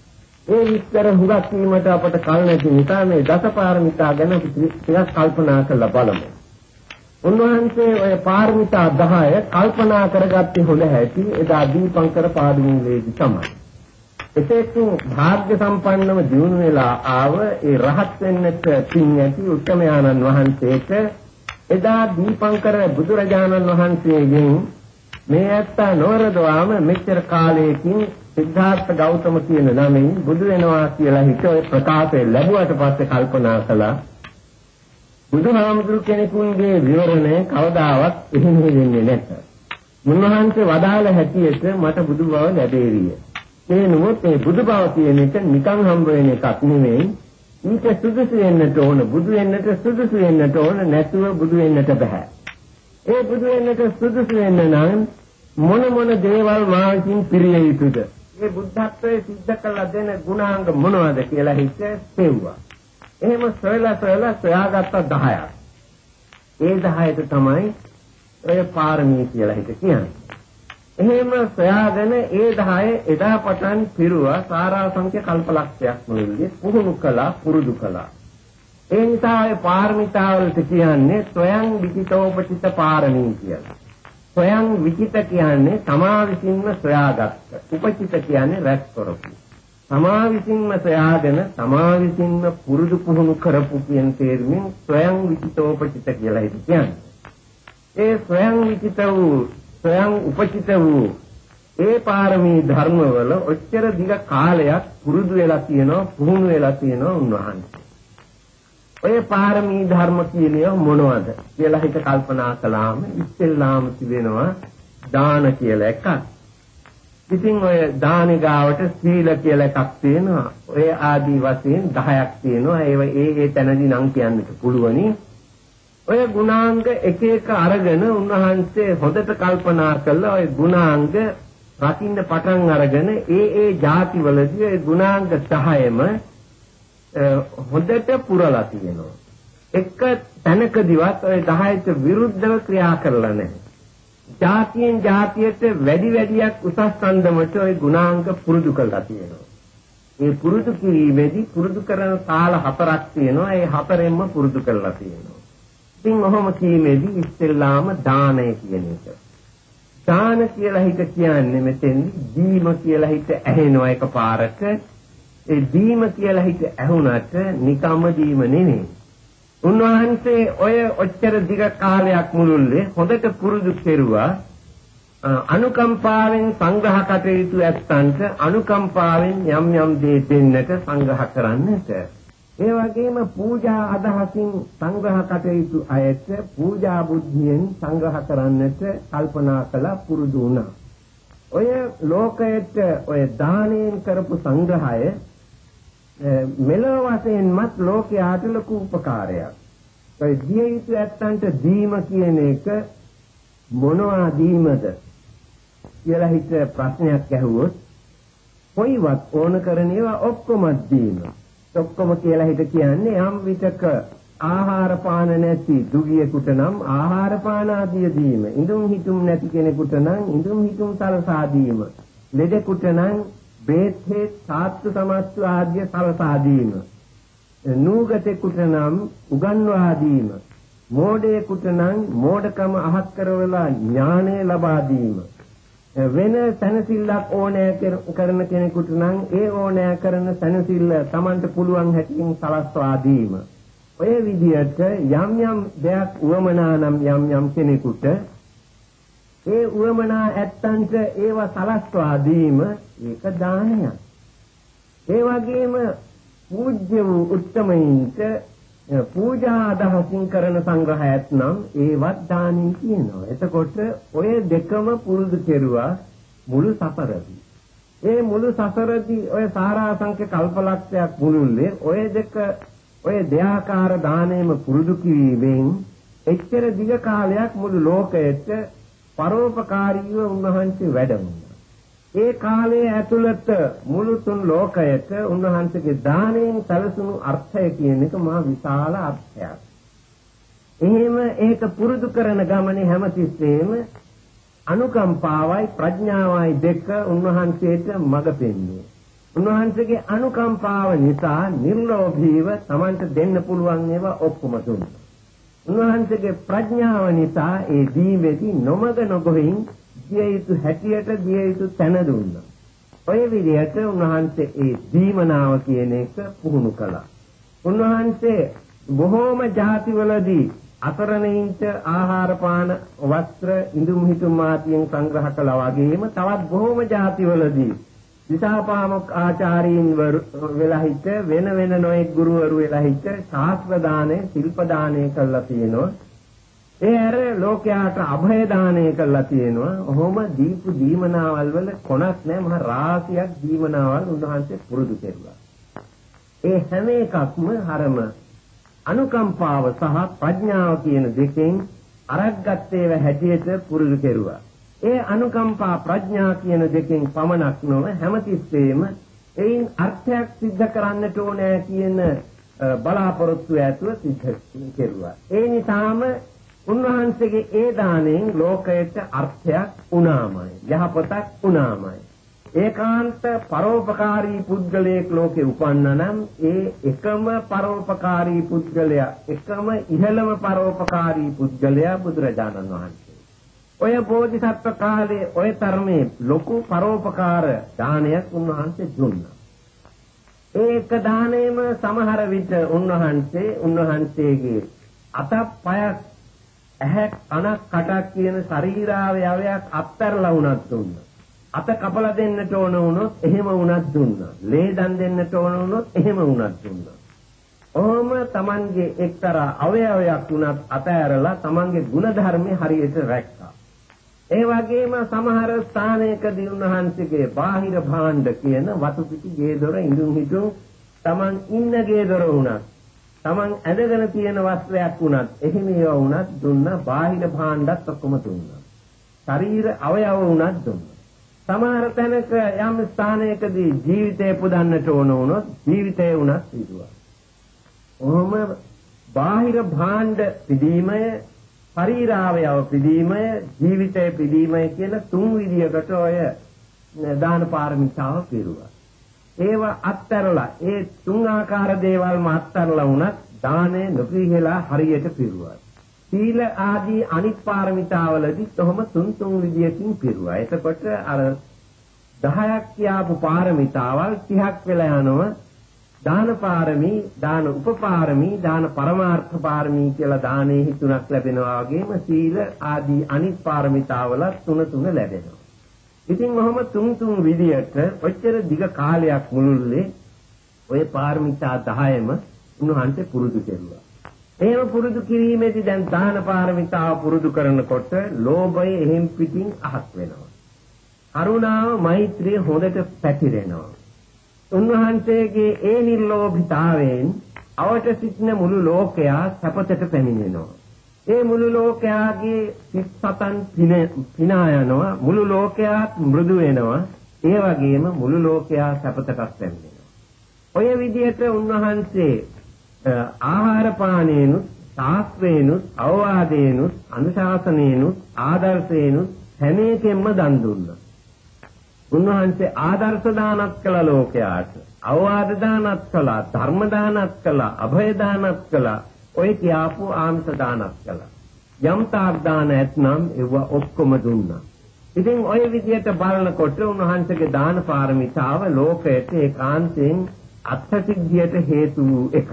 ඒ විස්තර හුඟක් වීමට අපට කල නැති නිසා මේ දස පාරමිතා ගැන ටිකක් කල්පනා කරලා බලමු. උන්වහන්සේ ඔය පාරමිතා දහය කල්පනා කරගත්තේ හොඳ හැටි එදා දීපංකර පාදමූලයේදී තමයි. එසේත් භාග්‍ය සම්පන්නව දිනු වෙලා ආව ඒ රහත් වෙන්නට පින් ඇති උත්තමයාණන් වහන්සේට එදා දීපංකර බුදුරජාණන් වහන්සේගෙන් මේ ඇත්ත නොවරදවාම මෙච්චර කාලයකින් සිද්ධාර්ථ ගෞතම කියන නමින් බුදු වෙනවා කියලා හිත ඔය ප්‍රකාශය ලැබුවට පස්සේ කල්පනා කළා බුදුහාමුදුරු කෙනෙකුගේ විවරණය කවදාවත් එහෙම වෙන්නේ නැත. මුන්වහන්සේ වදාළ හැටියට මට බුදු බව ලැබේවිය. ඒ නමුත් මේ බුදු බව කියන එක නිකන් හම්බ වෙන එකක් නෙමෙයි. ඊට සුදුසු වෙන්නට ඕන බුදු වෙන්නට සුදුසු වෙන්නට ඕන නැතුව බුදු වෙන්නට බෑ. ඒ බුදු වෙන්නට සුදුසු වෙන්න නම් මොන මොන දේවල් මා විසින් පිළිය යුතුද? මේ බුද්ධත්වයේ සිද්ධ කළ දෙන ගුණාංග මොනවද කියලා හිත පෙව්වා. එහෙම සොයලා සොයලා සොයාගත්ත දහයක්. ඒ දහයට තමයි ඔය පාරමී කියලා හිත කියන්නේ. එහෙම සොයාගෙන ඒ දහය එදා පටන් පිරුවා සාරාංශක කල්පලක්ෂයක් මුළුල්ලේ පුහුණු කළා පුරුදු කළා. ඒ නිසා ඔය පාරමිතාවලට කියන්නේ ස්වයං විචිතෝපචිත පාරමී කියලා. ස්වයං විචිත කියන්නේ තමා විසින්ම සොයාගත්ත. උපචිත කියන්නේ රැස් කරපු. තමා විසින්ම සොයාගෙන තමා විසින්ම පුරුදු පුහුණු කරපු කියන තේරුමින් ස්වයං විචිතෝපචිත කියලා හිත කියන්නේ. ඒ ස්වයං විචිත වූ ස්වයං උපචිත වූ ඒ පාරමී ධර්මවල ඔච්චර දිග කාලයක් පුරුදු වෙලා තියෙනවා පුහුණු වෙලා තියෙනවා උන්වහන්සේ. ඔය පාරමී ධර්ම කියන්නේ මොනවද කියලා හිත කල්පනා කළාම ඉස්සෙල්ලාම තිබෙනවා දාන කියලා එකක්. ඉතින් ඔය දාන ගාවට සීල කියලා එකක් තියෙනවා. ඔය ආදී වශයෙන් දහයක් තියෙනවා. ඒව ඒ ඒ තැනදී නම් කියන්නට පුළුවනි. ඔය ගුණාංග එක එක අරගෙන උන්වහන්සේ හොඳට කල්පනා කළා. ඔය ගුණාංග රකින්න පටන් අරගෙන ඒ ඒ ಜಾති වලදී ඔය ගුණාංග දහයම හොඳට පුරලා තියෙනවා. එක තැනකදීවත් ඔය දහයට විරුද්ධව ක්‍රියා කරලා නැහැ. ජාතියෙන් ජාතියට වැඩි වැඩියක් උසස් අන්දමට ওই ගුණාංග පුරුදු කරලා තියෙනවා. ඒ පුරුදු කිරීමේදී පුරුදු කරන කාල හතරක් තියෙනවා. ඒ හතරෙන්ම පුරුදු කරලා තියෙනවා. ඉතින් ඔහොම කීමේදී ඉස්සෙල්ලාම දානය කියන එක. දාන කියලා හිත කියන්නේ මෙතෙන්දි දීම කියලා හිත ඇහෙනවා එකපාරට. ඒ දීම කියලා හිත ඇහුණට නිකම්ම දීම නෙමෙයි. උන්වහන්සේ ඔය ඔච්චර දිග කාලයක් මුළුල්ලේ හොඳට පුරුදු කෙරුවා අනුකම්පාවෙන් සංග්‍රහ කටයුතු ඇත්තන්ට අනුකම්පාවෙන් යම් යම් දේ දෙන්නට සංග්‍රහ කරන්නට. ඒ වගේම පූජා අදහසින් සංග්‍රහ කටයුතු අයට පූජා බුද්ධියෙන් සංග්‍රහ කරන්නට කල්පනා කළා පුරුදු වුණා. ඔය ලෝකයට ඔය දානයෙන් කරපු සංග්‍රහය මෙලොව වශයෙන්මත් ලෝකයාට ලොකු උපකාරයක්. ඒ දිය යුතු ඇත්තන්ට දීම කියන එක මොනවා දීමද කියලා හිත ප්‍රශ්නයක් ඇහුවොත් කොයිවත් ඕන කරන ඒවා ඔක්කොම දීම. ඔක්කොම කියලා හිත කියන්නේ යම් විතක ආහාර පාන නැති දුගියෙකුට නම් ආහාර පාන ආදිය දීම. ඉඳුම් හිටුම් නැති කෙනෙකුට නම් ඉඳුම් හිටුම් සලසා දීම. ලෙඩෙකුට නම් බේත් හේත් සාත්තු සමස්තු ආදිය සලසා දීම. නූගතෙකුට නම් උගන්වා දීම. මෝඩයෙකුට නම් මෝඩකම අහක් කරවලා ඥානය ලබා දීම. වෙන සැනසෙල්ලක් ඕනෑ කරන කෙනෙකුට නම් ඒ ඕනෑ කරන සැනසෙල්ල Tamanට පුළුවන් හැටියෙන් සලස්වා දීම. ඔය විදිහට යම් යම් දෙයක් උවමනා නම් යම් යම් කෙනෙකුට ඒ උවමනා ඇත්තන්ට ඒව සලස්වා දීම ඒක දානයක්. ඒ වගේම පූජ්‍ය වූ උත්තමයින්ට පූජා අදහසින් කරන සංග්‍රහයක් නම් ඒවත් දානින් කියනවා. එතකොට ඔය දෙකම පුරුදු කෙරුවා මුළු සසරදී. ඒ මුළු සසරදී ඔය සාරාංශක කල්පලක්ෂයක් මුළුල්ලේ ඔය දෙක ඔය දෙආකාර දාණයම පුරුදු කිරීමෙන් එච්චර දිග කාලයක් මුළු ලෝකයට පරෝපකාරීව උන්වහන්සේ වැඩමුණා. ඒ කාලයේ ඇතුළත මුළු තුන් ලෝකයට උන්වහන්සේගේ දාණයෙන් සැලසුණු අර්ථය කියන එක මහා විශාල අර්ථයක්. එහෙම ඒක පුරුදු කරන ගමනේ හැමතිස්සෙම අනුකම්පාවයි ප්‍රඥාවයි දෙක උන්වහන්සේට මඟ පෙන්වුවේ. උන්වහන්සේගේ අනුකම්පාව නිසා නිර්ලෝභීව Tamanට දෙන්න පුළුවන් ඒවා ඔක්කොම දුන්නා. උන්වහන්සේගේ ප්‍රඥාව නිසා ඒ දීමේදී නොමග නොගොහින් දිය යුතු හැටියට දිය යුතු තැන දුන්නා. ඔය විදිහට උන්වහන්සේ ඒ දීමනාව කියන එක පුහුණු කළා. උන්වහන්සේ බොහෝම ಜಾතිවලදී අතරණයින්ට ආහාර පාන වස්ත්‍ර ඉඳුම් හිටුම් ආදියෙන් සංග්‍රහ කළා වගේම තවත් බොහෝම ಜಾතිවලදී දිසාපාමොක් ආචාරීන් වෙලා හිට වෙන වෙන නොයෙක් ගුරුවරු වෙලා හිට ශාස්ත්‍ර දානේ ශිල්ප දානේ කළා තියෙනවා. ඒ ඇර ලෝකයාට අභය දානය කළා තියෙනවා. ඔහොම දීපු දීමනාවල් වල කොනක් නැහැ. මහ රාශියක් දීමනාවල් උන්වහන්සේ පුරුදු කෙරුවා. ඒ හැම එකක්ම හරම අනුකම්පාව සහ ප්‍රඥාව කියන දෙකෙන් අරක්ගත්තේව හැටියට පුරුදු කෙරුවා. ඒ අනුකම්පා ප්‍රඥා කියන දෙකෙන් පමණක් නොව හැමතිස්සෙම එයින් අර්ථයක් සිද්ධ කරන්නට ඕනේ කියන බලාපොරොත්තු ඇතුව සිද්ධ කෙරුවා. ඒ නිසාම උන්වහන්සේගේ ඒ දාණයෙන් ලෝකයට අර්ථයක් උනාමයි. යහපතක් උනාමයි. ඒකාන්ත පරෝපකාරී පුද්ගලයෙක් ලෝකේ උපන්නා නම් ඒ එකම පරෝපකාරී පුද්ගලයා එකම ඉහළම පරෝපකාරී පුද්ගලයා බුදුරජාණන් වහන්සේ. ඔය බෝධිසත්ව කාලේ ඔය තරමේ ලොකු පරෝපකාර දානයක් උන්වහන්සේ දුන්නා. ඒක දාණයම සමහර විට උන්වහන්සේ උන්වහන්සේගේ අතක් පයක් ඇහක් අනක් කටක් කියන ශරීරාවයවයක් අත්තරලා වුණත් දුන්නා. අත කපලා දෙන්නට ඕන වුණොත් එහෙම වුණත් දුන්නා. ලේ දන් දෙන්නට ඕන වුණොත් එහෙම වුණත් දුන්නා. ඔහොම Tamanගේ එක්තරා අවයවයක් වුණත් අතෑරලා Tamanගේ ගුණධර්මයේ හරියට රැක්කා. ඒ වගේම සමහර ස්ථානයකදී උන්වහන්සේගේ බාහිර භාණ්ඩ කියන වතු පිටි ගේ දොර ඉඳුන් හිටුන් Taman ඉන්න ගේ දොර වුණත් Taman ඇදගෙන තියෙන වස්ත්‍රයක් වුණත් එහෙම ඒවා වුණත් දුන්නා. බාහිර භාණ්ඩත් ඔක්කොම දුන්නා. ශරීර අවයව වුණත් දුන්නා. සමහර තැනක යම් ස්ථානයකදී ජීවිතය පුදන්නට ඕන වුණොත් ජීවිතය වුණත් පිදුවා. ඔහොම බාහිර භාණ්ඩ පිදීමය ශරීරාවයව පිළිීමය, ජීවිතය පිළිීමය කියන තුන් විදියකට ඔය දාන පාරමිතාව පිරුවා. ඒව අත්තරලා ඒ තුන් ආකාර දේවල්ම අත්තරලා වුණත් දානය නොපිළිහෙලා හරියට පිරුවා. සීල ආදී අනිත් පාරමිතාවලදී කොහොම තුන් තුන් විදියකින් පිරුවා. එතකොට අර දහයක් කියාපු පාරමිතාවල් තිහක් වෙලා යනවා. දාන පාරමී, දාන උපපාරමී, දාන පරමාර්ථ පාරමී කියලා දානෙහි තුනක් ලැබෙනවා වගේම සීල ආදී අනිත් පාරමිතාවල තුන තුන ලැබෙනවා. ඉතින් මොහොම තුන් තුන් විදියට ඔච්චර දිග කාලයක් මුළුල්ලේ ඔය පාරමිතා දහයම උන්වහන්සේ පුරුදු කෙරුවා. එහෙම පුරුදු කිරීමේදී දැන් දාන පාරමිතාව පුරුදු කරනකොට ලෝභය එහෙම් පිටින් අහක් වෙනවා. කරුණාව, මෛත්‍රිය හොඳට පැතිරෙනවා. උන්වහන්සේගේ ඒ නිර්ලෝභීතාවයෙන් අවට සිටින මුළු ලෝකයා සැපතට පැමිණෙනවා. ඒ මුළු ලෝකයාගේ සිත් සතන් පිනා යනවා. මුළු ලෝකයාත් මෘදු වෙනවා. ඒ වගේම මුළු ලෝකයා සැපතටත් පැමිණෙනවා. ඔය විදිහට උන්වහන්සේ ආහාර පානේනුත්, ශාස්ත්‍රේනුත්, අවවාදේනුත්, අනුශාසනේනුත්, ආදර්ශේනුත් හැම එකෙන්ම දන් දුන්නා. උන්වහන්සේ ආදර්ශ දානත් කළා ලෝකයාට, අවවාද දානත් කළා, ධර්ම දානත් කළා, අභය දානත් කළා, ඔය කියාපු ආංශ දානත් කළා. යම් තාක් දාන ඇතනම් ඒව ඔක්කොම දුන්නා. ඉතින් ඔය විදිහට බලනකොට උන්වහන්සේගේ දාන පාරමිතාව ලෝකයට ඒකාන්තයෙන් අත්සිද්ධියට හේතු එකක්.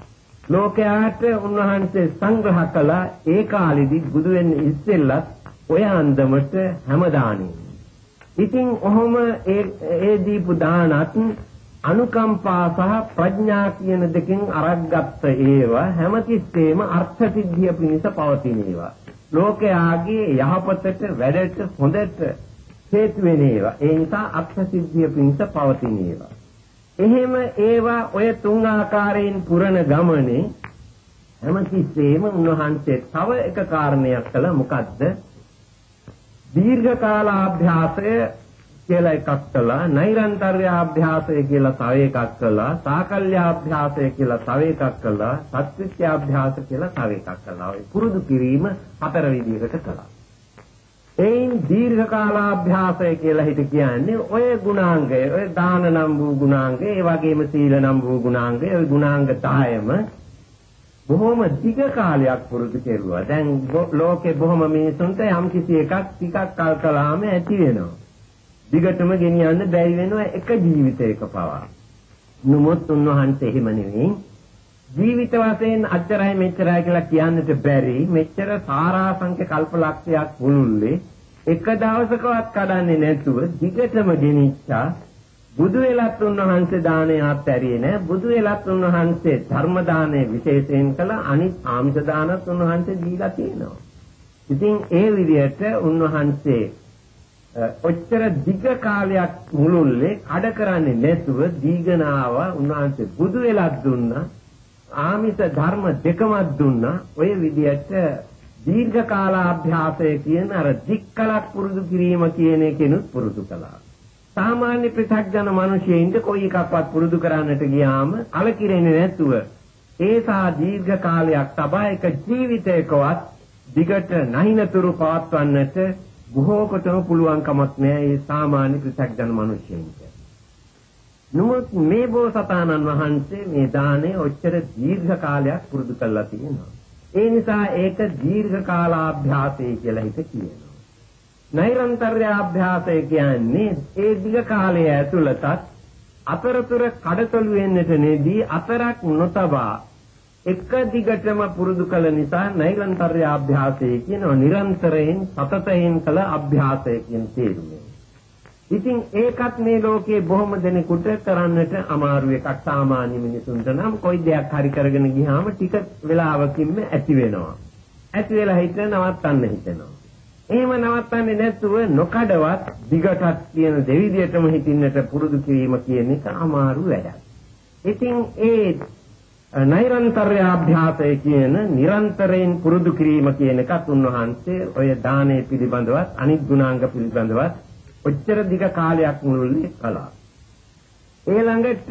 ලෝකයාට උන්වහන්සේ සංග්‍රහ කළා ඒ කාලෙදි බුදු වෙන්න ඉස්සෙල්ලත් ඔය අන්දමට හැමදානෙම. ඉතින් ඔහොම ඒ ඒ දීපු දානත් අනුකම්පා සහ ප්‍රඥා කියන දෙකෙන් අරක්ගත්ත ඒවා හැමතිස්සෙම අර්ථ සිද්ධිය පිණිස පවතින ඒවා. ලෝකයාගේ යහපතට, වැඩට, හොඳට හේතු වෙන ඒවා. ඒ නිසා අර්ථ සිද්ධිය පිණිස පවතින ඒවා. එහෙම ඒවා ඔය තුන් ආකාරයෙන් පුරන ගමනේ හැමතිස්සෙම උන්වහන්සේ තව එක කාරණයක් කළා. මොකද්ද? දීර්ඝ කාලාභ්‍යාසය කියලා එකක් කළා, නෛරන්තරාභ්‍යාසය කියලා තව එකක් කළා, සාකල්යාභ්‍යාසය කියලා තව එකක් කළා, සත්‍විත්‍යාභ්‍යාස කියලා තව එකක් කළා. ඔය පුරුදු කිරීම හතර විදිහකට කළා. එයින් දීර්ඝ කාලාභ්‍යාසය කියලා හිත කියන්නේ ඔය ගුණාංගය, ඔය දාන නම් වූ ගුණාංගය, ඒ වගේම සීල නම් වූ ගුණාංගය, ඔය ගුණාංග දහයම බොහොම දිග කාලයක් පුරුදු කෙරුවා. දැන් ලෝකේ බොහොම මිනිසුන්ට යම් කිසි එකක් ටිකක් කල් කළාම ඇති වෙනවා. දිගටම ගෙනියන්න බැරි වෙනවා එක ජීවිතයක පවා. නමුත් උන්වහන්සේ එහෙම නෙවෙයි. ජීවිත වශයෙන් අච්චරයි මෙච්චරයි කියලා කියන්නට බැරි මෙච්චර සාරාංශක කල්පලක්ෂයක් මුළුල්ලේ එක දවසකවත් කඩන්නේ නැතුව දිගටම ගෙනිච්චා. බුදු වෙලත් උන්වහන්සේ දානය අත්හැරියේ නැහැ. බුදු වෙලත් උන්වහන්සේ ධර්ම දානය විශේෂයෙන් කළ අනිත් ආමිෂ දානත් උන්වහන්සේ දීලා තියෙනවා. ඉතින් ඒ විදිහට උන්වහන්සේ ඔච්චර දිග කාලයක් මුළුල්ලේ කඩ කරන්නේ නැතුව දීගනාව උන්වහන්සේ බුදු වෙලත් දුන්නා. ආමිෂ ධර්ම දෙකම දුන්නා. ඔය විදිහට දීර්ඝ කාලාභ්‍යාසය කියන අර දික්කලක් පුරුදු කිරීම කියන එකෙනුත් පුරුදු කළා. සාමාන්‍ය ප්‍රත්‍යක්ෂන මිනිසෙයින්ට කොයි එකක්වත් පුරුදු කරන්නට ගියාම කලකිරෙන්නේ නැතුව ඒසා දීර්ඝ කාලයක් තබා එක ජීවිතයකවත් දිගට නැහිනතුරු පවත්වන්නට බොහෝ කොටම පුළුවන්කමක් නැහැ ඒ සාමාන්‍ය ප්‍රත්‍යක්ෂන මිනිසෙයින්ට. නමුත් මේ බෝසතාණන් වහන්සේ මේ දාණය ඔච්චර දීර්ඝ කාලයක් පුරුදු කළා තියෙනවා. ඒ නිසා ඒක දීර්ඝ කාලාභ්‍යාසය කියලා හිත කියනවා. නෛරන්තරාභ්‍යාසය කියන්නේ ඒ දිග කාලය ඇතුළතත් අතරතුර කඩතොළු වෙන්නට නෙදී අතරක් නොතබා එක දිගටම පුරුදු කළ නිසා නෛරන්තරාභ්‍යාසය කියනවා. නිරන්තරයෙන් සතතයෙන් කළ අභ්‍යාසය කියන තේරුම. ඉතින් ඒකත් මේ ලෝකේ බොහොම දෙනෙකුට කරන්නට අමාරු එකක්. සාමාන්‍ය මිනිසුන්ට නම් කොයි දෙයක් හරි කරගෙන ගියාම ටික වෙලාවකින්ම ඇති වෙනවා. ඇති වෙලා හිට නවත්තන්න හිතෙනවා. එහෙම නවත්තන්නේ නැතුව නොකඩවත් දිගටත් කියන දෙවිදියටම හිතින්නට පුරුදු කිරීම කියන එක අමාරු වැඩක්. ඉතින් ඒ නෛරන්තරාභ්‍යාසය කියන නිරන්තරයෙන් පුරුදු කිරීම කියන එකත් උන්වහන්සේ ඔය දානය පිළිබඳවත් අනිත් ගුණාංග පිළිබඳවත් ඔච්චර දිග කාලයක් මුළුල්ලේ කළා. ඊළඟට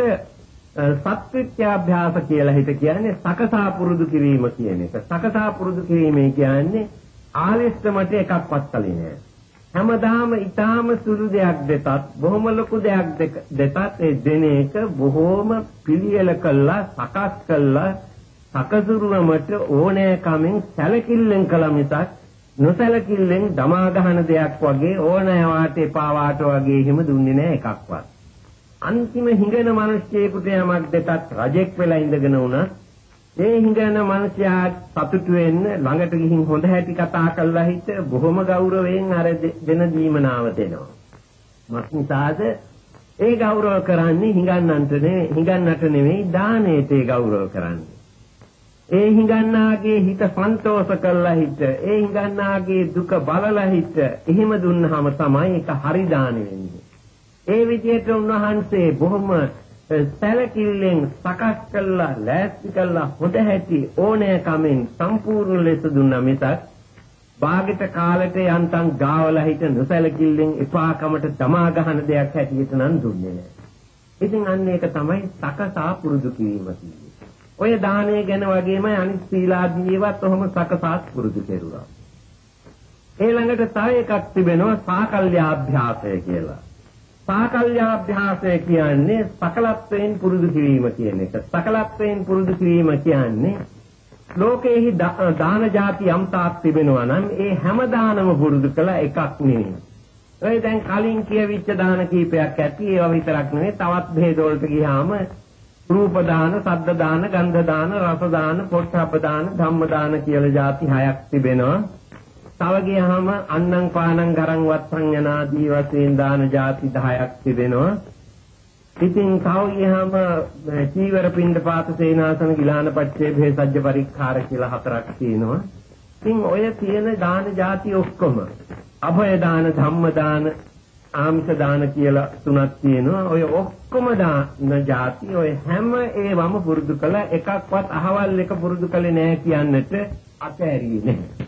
සත්‍විත්‍යාභ්‍යාස කියලා හිත කියන්නේ සකසා පුරුදු කිරීම කියන එක. සකසා පුරුදු කිරීම කියන්නේ ආලිස්තමට එකක්වත් කලේ නෑ. හැමදාම ඊටාම සුළු දෙයක් දෙතත් බොහොම ලොකු දෙයක් දෙතත් ඒ දෙන එක බොහොම පිළියෙල කළා සකස් කළා සකසුරුවමට ඕනෑකමින් සැලකිල්ලෙන් කළා මිසක් නොසැලකිල්ලෙන් දමා ගහන දෙයක් වගේ ඕනෑ වාට එපා වාට වගේ එහෙම දුන්නේ නෑ එකක්වත්. අන්තිම හිඟන මිනිස්සෙකුට යමක් දෙතත් රජෙක් වෙලා ඉඳගෙන උනා ඒ හිඟන මිනිසයා සතුටු වෙන්න ළඟට ගිහින් හොඳ හැටි කතා කරලා හිට බොහොම ගෞරවයෙන් අර දෙන දීමනාව දෙනවා. මක්නිසාද ඒ ගෞරව කරන්නේ හිඟන්නන්ට නෙවෙයි හිඟන්නට නෙවෙයි දානෙට ඒ ගෞරව කරන්නේ. ඒ හිඟන්නාගේ හිත සන්තෝෂ කරලා හිට ඒ හිඟන්නාගේ දුක බලලා හිට එහෙම දුන්නාම තමයි ඒක හරි දානෙ වෙන්නේ. ඒ විදිහට උන්වහන්සේ බොහොම සැලකිල්ලෙන් සකස් කළා ලෑස්ති කළා හොඳ හැටි ඕනෑකමින් සම්පූර්ණ ලෙස දුන්නා මිසක් භාගිත කාලෙට යන්තම් ගාවලා හිට නොසැලකිල්ලෙන් එපාකමට තමා ගහන දෙයක් හැටියට නම් දුන්නේ නැහැ. ඉතින් අන්න ඒක තමයි සකසා පුරුදු කිරීම කියන්නේ. ඔය දානය ගැන වගේම අනිත් සීලාදීවත් ඔහොම සකසා පුරුදු කෙරුවා. ඊළඟට තව එකක් තිබෙනවා සාකල්‍යාභ්‍යාසය කියලා. සාකල්‍යාභ්‍යාසය කියන්නේ සකලත්වයෙන් පුරුදු කිරීම කියන එක. සකලත්වයෙන් පුරුදු කිරීම කියන්නේ ලෝකේහි දාන ಜಾති යම් තාක් තිබෙනවා නම් ඒ හැම දානම පුරුදු කළ එකක් නෙවෙයි. ඔය දැන් කලින් කියවිච්ච දාන කීපයක් ඇති ඒවා විතරක් නෙවෙයි තවත් භේද වලට ගියාම රූප දාන, සද්ද දාන, ගන්ධ දාන, රස දාන, පොට්ටබ්බ දාන, ධම්ම දාන කියලා ಜಾති හයක් තිබෙනවා. තව ගියාම අන්නම් පානං ගරං වත්තං යනාදී වශයෙන් දාන ಜಾති දහයක් තිබෙනවා. ඉතින් තව ගියාම චීවර පිණ්ඩපාත සේනාසන ගිලාන පච්චේ භේසජ්ජ පරික්ඛාර කියලා හතරක් තියෙනවා. ඉතින් ඔය තියෙන දාන ಜಾති ඔක්කොම අභය දාන, ධම්ම දාන, ආමිෂ දාන කියලා තුනක් තියෙනවා. ඔය ඔක්කොම දාන ಜಾති ඔය හැම ඒවම පුරුදු කළ එකක්වත් අහවල් එක පුරුදු කළේ නැහැ කියන්නට අතෑරියේ නැහැ.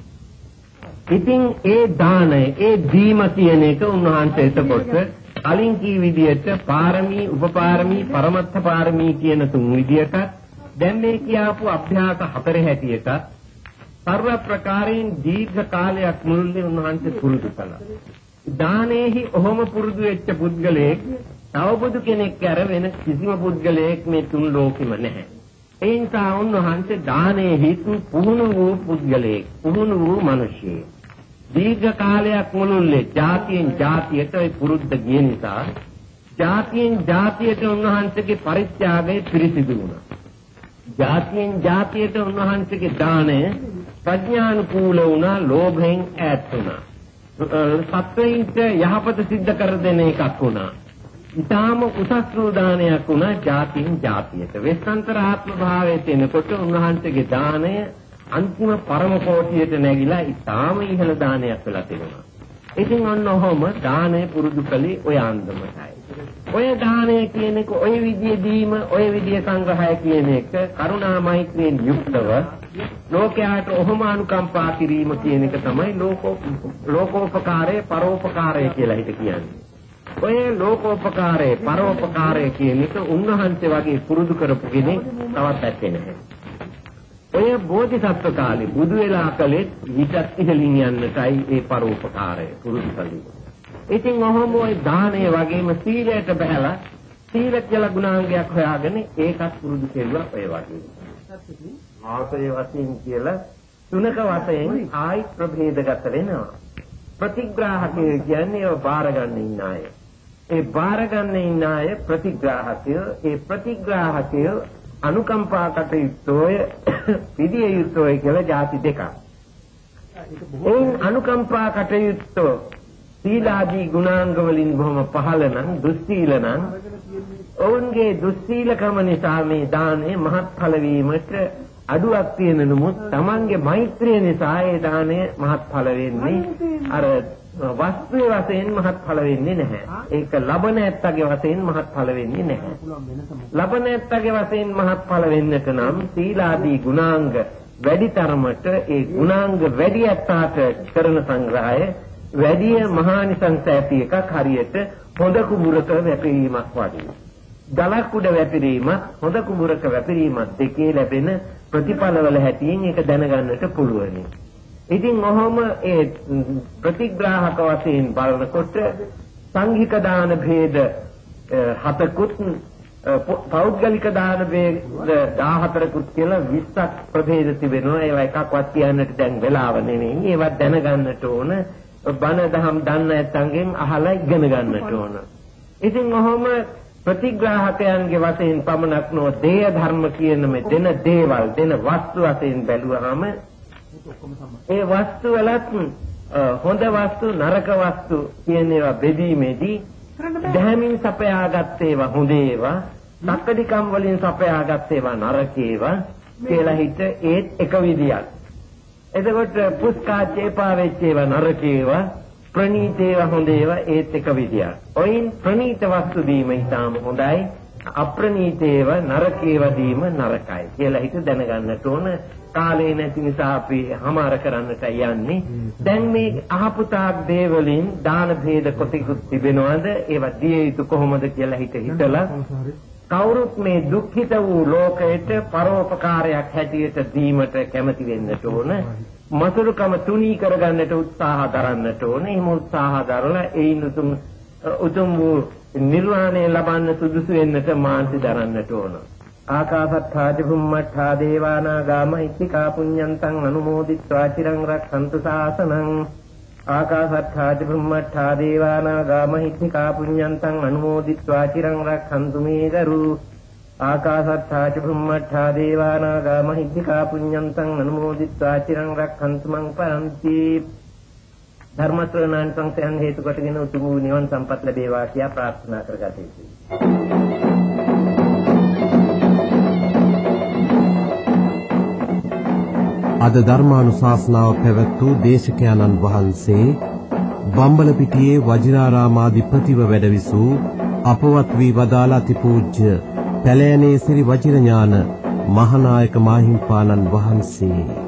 ඉතින් ඒ දානය ඒ දීම කියන එක උන්වහන්සේ එතකොට කලින් කී විදිහට පාරමී උපපාරමී පරමත්ථ පාරමී කියන තුන් විදිහට දැන් මේ කියාපු අභ්‍යාස හතර හැටියට සර්ව ප්‍රකාරයෙන් දීර්ඝ කාලයක් මුළුල්ලේ උන්වහන්සේ පුරුදු කළා. දානෙහි ඔහොම පුරුදු වෙච්ච පුද්ගලයෙක් තව බුදු කෙනෙක් කර වෙන කිසිම පුද්ගලයෙක් මේ තුන් ලෝකෙම නැහැ. ඒ නිසා උන්වහන්සේ දානෙහි පුහුණු වූ පුද්ගලයෙක් පුහුණු වූ මිනිසෙක් දීර්ඝ කාලයක් මුළුල්ලේ જાතියෙන් જાතියට ඒ පුරුද්ද ගිය නිසා જાතියෙන් જાතියට උන්වහන්සේගේ පරිත්‍යාගය පිරිසිදු වුණා. જાතියෙන් જાතියට උන්වහන්සේගේ දාණය ප්‍රඥානුකූල වුණා, ලෝභයෙන් ඈත් වුණා. සත්වයින්ට යහපත සිද්ධ කර දෙන එකක් වුණා. ඊටාම උසස් වූ දානයක් වුණා જાතියෙන් જાතියට. වෙස්සන්තර ආත්ම භාවයේ තියෙනකොට උන්වහන්සේගේ දාණය අන්තිම පරම කෝටියට නැගිලා ඊටාම ඉහළ දානයක් වෙලා තිබුණා. ඉතින් ඔන්න ඔහොම දානය පුරුදු කළේ ඔය අන්දමටයි. ඔය දානය කියන එක ඔය විදිය දීම, ඔය විදිය සංග්‍රහය කියන එක කරුණා මෛත්‍රියෙන් යුක්තව ලෝකයට ඔහොම අනුකම්පා කිරීම කියන එක තමයි ලෝකෝපකාරය, පරෝපකාරය කියලා හිත කියන්නේ. ඔය ලෝකෝපකාරය, පරෝපකාරය කියන එක උන්වහන්සේ වගේ පුරුදු කරපු කෙනෙක් තවත් ඇත්තේ නැහැ. ඔය බෝධිසත්ව කාලේ බුදු වෙලා කලේ ඊටත් ඉහළින් යන්නටයි ඒ පරෝපකාරය පුරුදු කළේ. ඉතින් ඔහොම ඔය දානය වගේම සීලයට බහැලා සීල කියලා ගුණාංගයක් හොයාගෙන ඒකත් පුරුදු කෙරුවා ඔය වගේ. ආසය වශයෙන් කියලා තුනක වශයෙන් ආයි ප්‍රභේදගත වෙනවා. ප්‍රතිග්‍රාහකය කියන්නේ ඒව බාර ගන්න ඉන්න අය. ඒ බාර ගන්න ඉන්න අය ප්‍රතිග්‍රාහකය. ඒ ප්‍රතිග්‍රාහකය අනුකම්පා කටයුත්තෝය පිළිය යුත්තෝය කියලා ಜಾති දෙකක්. ඒ අනුකම්පා කටයුත්තෝ සීලාදී ගුණාංග වලින් බොහොම පහළ නම් දුස්සීල නම් ඔවුන්ගේ දුස්සීලකම නිසා මේ දානය මහත්ඵල වීමට අඩුවක් තියෙන නමුත් Tamange මෛත්‍රිය නිසා ඒ දානය මහත්ඵල වෙන්නේ අර වස්තුවේ වශයෙන් මහත්ඵල වෙන්නේ නැහැ. ඒක ලබන ඇත්තගේ වශයෙන් මහත්ඵල වෙන්නේ නැහැ. ලබන ඇත්තගේ වශයෙන් මහත්ඵල වෙන්නට නම් සීලාදී ගුණාංග වැඩි තරමට ඒ ගුණාංග වැඩි ඇත්තාට කරන සංග්‍රහය වැඩි මහානිසංස ඇති එකක් හරියට හොඳ කුඹුරක වැපිරීමක් වගේ. ගලක් උඩ වැපිරීමත් හොඳ කුඹුරක වැපිරීමත් දෙකේ ලැබෙන ප්‍රතිඵලවල හැටියෙන් ඒක දැනගන්නට පුළුවන්. ඉතින් ඔහොම ඒ ප්‍රතිග්‍රාහක වශයෙන් බලනකොට සංඝික දාන භේද හතකුත් පෞද්ගලික දාන භේද දහහතරකුත් කියලා විස්සක් ප්‍රභේද තිබෙනවා. ඒවා එකක්වත් කියන්නට දැන් වෙලාව නෙමෙයි. ඒවා දැනගන්නට ඕන. බණ දහම් දන්න නැත්නම්ගෙන් අහලා ඉගෙන ගන්නට ඕන. ඉතින් ඔහොම ප්‍රතිග්‍රාහකයන්ගේ වශයෙන් පමණක් නො දේය ධර්ම කියන මේ දෙන දේවල් දෙන වස්තු වශයෙන් බැලුවාම ඒ වස්තු වලත් හොඳ වස්තු නරක වස්තු කියන ඒවා බෙදීමේදී දැහැමින් සපයාගත් ඒවා හොඳ ඒවා නක්කඩිකම් වලින් සපයාගත් ඒවා නරක ඒවා කියලා හිත ඒත් එක විදියක්. එතකොට පුස්කාචේපා වෙච්ච ඒවා නරක ඒවා ප්‍රණීත ඒවා හොඳ ඒවා ඒත් එක විදියක්. ඔයින් ප්‍රණීත වස්තු දීම ඉතාම හොඳයි. අප්‍රණීත ඒවා නරක ඒවා දීම නරකයි කියලා හිත දැනගන්නට ඕන. කාලේ නැති නිසා අපි හමාර කරන්නට යන්නේ. දැන් මේ අහපු තාක් දේවලින් දාන භේද කොටිකුත් තිබෙනවද? ඒවා දිය යුතු කොහොමද කියලා හිත හිතලා කවුරුත් මේ දුක්ඛිත වූ ලෝකයට පරෝපකාරයක් හැටියට දීමට කැමති වෙන්නට ඕන. මසුරුකම තුනී කරගන්නට උත්සාහ දරන්නට ඕන. එහෙම උත්සාහ දරලා ඒින් උතුම් උතුම් වූ නිර්වාණය ලබන්න සුදුසු වෙන්නට මාන්සි දරන්නට ඕන. ආකාශත්ථා චුම්මත්ථා දේවානාගා මහිත්‍තිකා පුඤ්ඤන්තං අනුමෝදිත්වා චිරං රක්ඛන්තු ශාසනං. ආකාශත්ථා චුම්මත්ථා දේවානාගා මහිත්‍තිකා පුඤ්ඤන්තං අනුමෝදිත්වා චිරං රක්ඛන්තු මේ දරු. ආකාශත්ථා චුම්මත්ථා දේවානාගා මහිත්‍තිකා පුඤ්ඤන්තං අනුමෝදිත්වා චිරං රක්ඛන්තු මං පරන්ති. ධර්ම ශ්‍රවණයන් සංසයන් හේතු කොටගෙන උතුම් වූ නිවන් සම්පත් ලැබේවා කියා ප්‍රාර්ථනා කරගත යුතුයි. අද ධර්මානුශාසනාව පැවැත් වූ දේශකයන්න් වහන්සේ බම්බලපිටියේ වජිරාරාමාධිපතිව වැඩවිසූ අපවත් වී වදාළ අතිපූජ්‍ය පැලෑනේ සිරි වජිරඥාන මහානායක මාහිම්පාණන් වහන්සේ